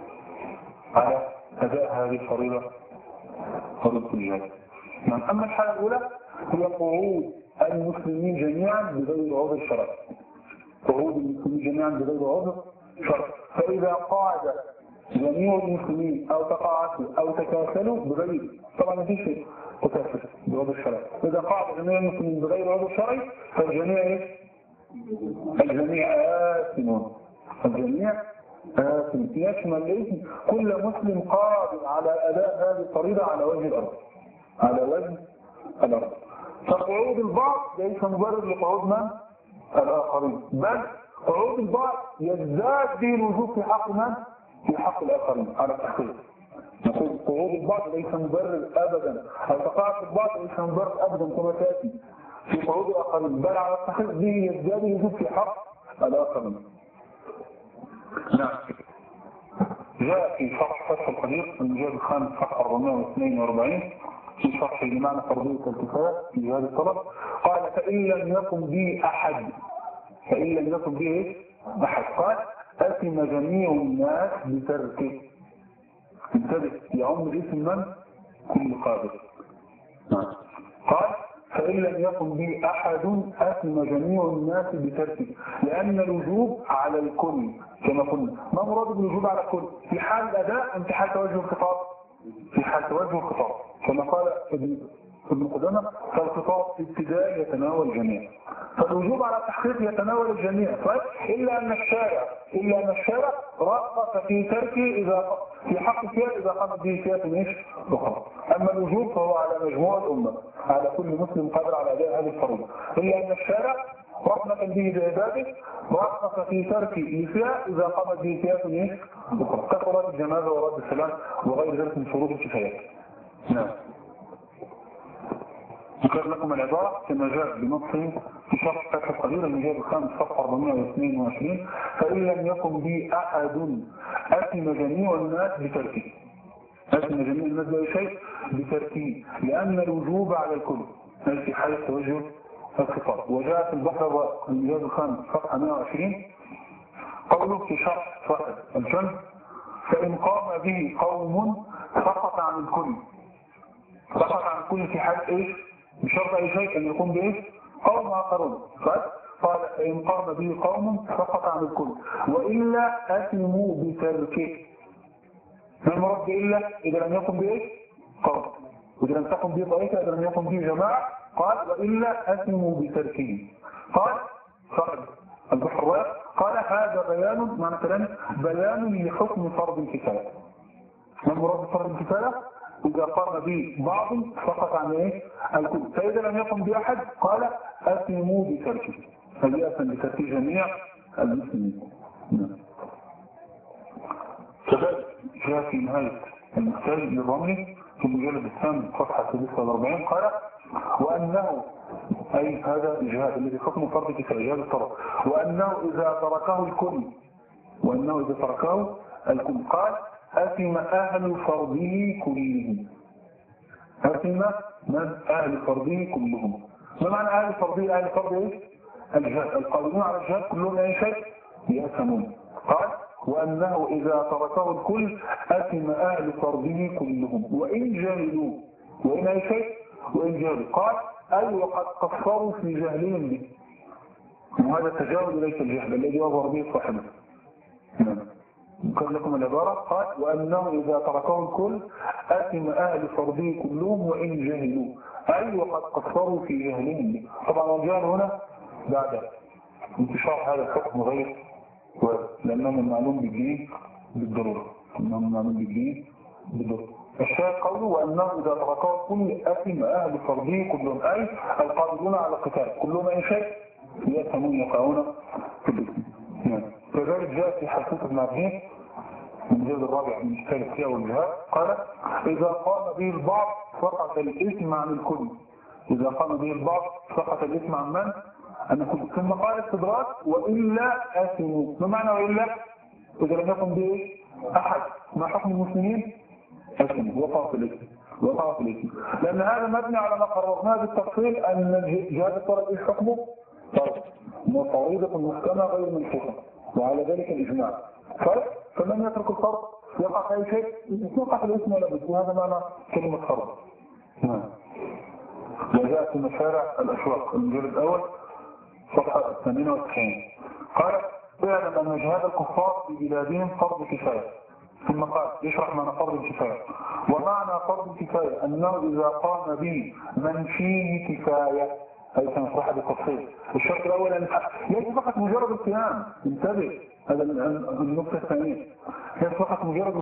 على أداء هذه الفريضة فرض الجهاد. أما الحالة الأولى هي قعود المسلمين جميعا بغير عذر شرعي. قعود المسلمين جميعا بغير عذر شرعي. فإذا قعد جميع المسلمين أو تقاعسوا أو تكاسلوا بغير طبعا ما فيش تكاسل بعذر شرعي. إذا قعد جميع المسلمين بغير عذر شرعي فالجميع إيه؟ الجميع آثمون. الجميع آثم يشمل إيه؟ كل مسلم قادر على أداء هذه الفريضة على وجه الأرض على وجه الأرض. فقعود البعض ليس مبرر لقعود من؟ الآخرين، بل قعود البعض يزداد به الوجوب في حق من؟ في حق الآخرين على التحقيق. نقول قعود البعض ليس مبرر أبدا أو تقاعد البعض ليس مبرر أبدا كما تأتي في قعود الآخرين، بل على التحقيق به يزداد الوجوب في حق الآخرين. نعم. جاء في شرح فتح القدير المجلد الخامس صفحة أربعمائة واثنين وأربعين في شرح لمعنى فرضية الكفاية في هذا الطلب. قال فإن لم يكن به أحد فإن لم يكن به أحد قال أثم جميع الناس بتركه. انتبه يعم الاسم من؟ كل قادر. قال فإن لم يكن به أحد أثم جميع الناس بتركه لأن الوجوب على الكل كما قلنا. ما مراد بالوجوب على الكل؟ في حال الأداء أم في حال توجه الخطاب؟ في حال توجه الخطاب كما قال ابن قدامة فالخطاب ابتداء يتناول الجميع. فالوجوب على التحقيق يتناول الجميع طيب إلا أن الشارع إلا أن الشارع رخص في تركه إذا في حق فئة إذا قامت به فئة مش أخرى. أما الوجوب فهو على مجموع الأمة على كل مسلم قادر على أداء هذه الفريضة. إلا أن الشارع رحمة به بعباده رخص في تركه لفئة إذا قامت به فئة مش أخرى كصلاة الجنازة ورد السلام وغير ذلك من شروط الكفايات. نعم. ذكر لكم العبارة كما جاء بنصه في شرح فتح القدير المجلد الخامس صفحة أربعمائة واثنين وعشرين فإن لم يكن به أحد أثم جميع الناس بتركه. أثم جميع الناس بأي شيء بتركه لأن الوجوب على الكل في حالة توجه الخطاب. وجاء في البحر المجلد الخامس صفحة مائة وعشرين قوله في شرح فتح الجنة فإن قام به قوم سقط عن الكل. سقط عن الكل في حال إيه؟ بشرط أي شيء أن يكون بإيه؟ قوم آخرون قال فإن قام به قوم سقط عن الكل وإلا أثموا بتركه. ما المراد بإلا؟ إذا لم يقم به قوم، وإذا لم تقم به طائفة، إذا لم يقم به جماعة، قال وإلا أثموا بتركه. قال صاحب البحر الرائع قال هذا بيان، معنى كلام بيان لحكم فرض الكفاية. ما المراد بفرض الكفاية؟ إذا قام به بعض سقط عن إيه؟ الكل، فإذا لم يقم به أحد قال أثموا بتركه، فليأثم بترك جميع المسلمين. كذلك جاء في نهاية المحتاج للرملي في المجلد الثاني صفحة ستة وأربعين قال وأنه أي هذا الجهاد الذي حكم فرض كفاية جهاد الطرف، وأنه إذا تركه الكل وأنه إذا تركه الكل قال أثم أهل فرضه كلهم. أثم من أهل فرضه كلهم. ما معنى أهل فرضه؟ أهل فرضه الجهاد، القادمون على الجهاد كلهم أي شيء يأثمون. قال وأنه إذا تركه الكل أثم أهل فرضه كلهم وإن جاهلوا، وإن أي شيء وإن جاهلوا. قال أي وقد قصروا في جهلهم به، وهذا التجاوز ليس الجهل الذي يظهر به صاحبه. كان لكم العبارة قال وأنه إذا تركه الكل أثم أهل فرضه كلهم وإن جاهلوا، أي وقد قصروا في جهلهم به. طبعا الجهل هنا بعد انتشار هذا الحكم غير لأنه المعلوم بالدين بالضرورة، لأنه المعلوم بالدين بالضرورة. الشاهد قوله وأنه إذا تركه الكل أثم أهل فرضه كلهم، أي القادرون على القتال كلهم أي شيء يأثمون يقعون في الإثم. كذلك جاء في حديث ابن عبدين من الجزء الرابع من كتاب السيرة والجهاد قال إذا قام به البعض سقط الإثم عن الكل. إذا قام به البعض سقط الإثم عن من؟ عن الكل. ثم قال استدراك وإلا آثموا. ما معنى وإلا؟ إذا لم يقم به أحد ما حكم المسلمين آثموا وقعوا في الإثم، وقعوا في الإثم. لأن هذا مبني على ما قررناه بالتفصيل أن جهاد الطرف إيش حكمه؟ طرف وطريقة محكمة غير منسوخة، وعلى ذلك الإجماع. فرق فمن يترك الفرض يقع في أي شيء يقع في الاسم ولا بد، وهذا معنى كلمة فرض. نعم. وجاء في مشارع الأشواق المجلد الأول صفحة ثمانين وتسعين قال اعلم أن جهاد الكفار في بلادهم فرض كفاية. ثم قال يشرح معنى فرض الكفاية. ومعنى فرض الكفاية أنه إذا قام به من فيه كفاية، هذا سنشرحها بالتفصيل. الشرط الأول أن ليس فقط مجرد القيام، انتبه هذا النقطة الثانية، ليس فقط مجرد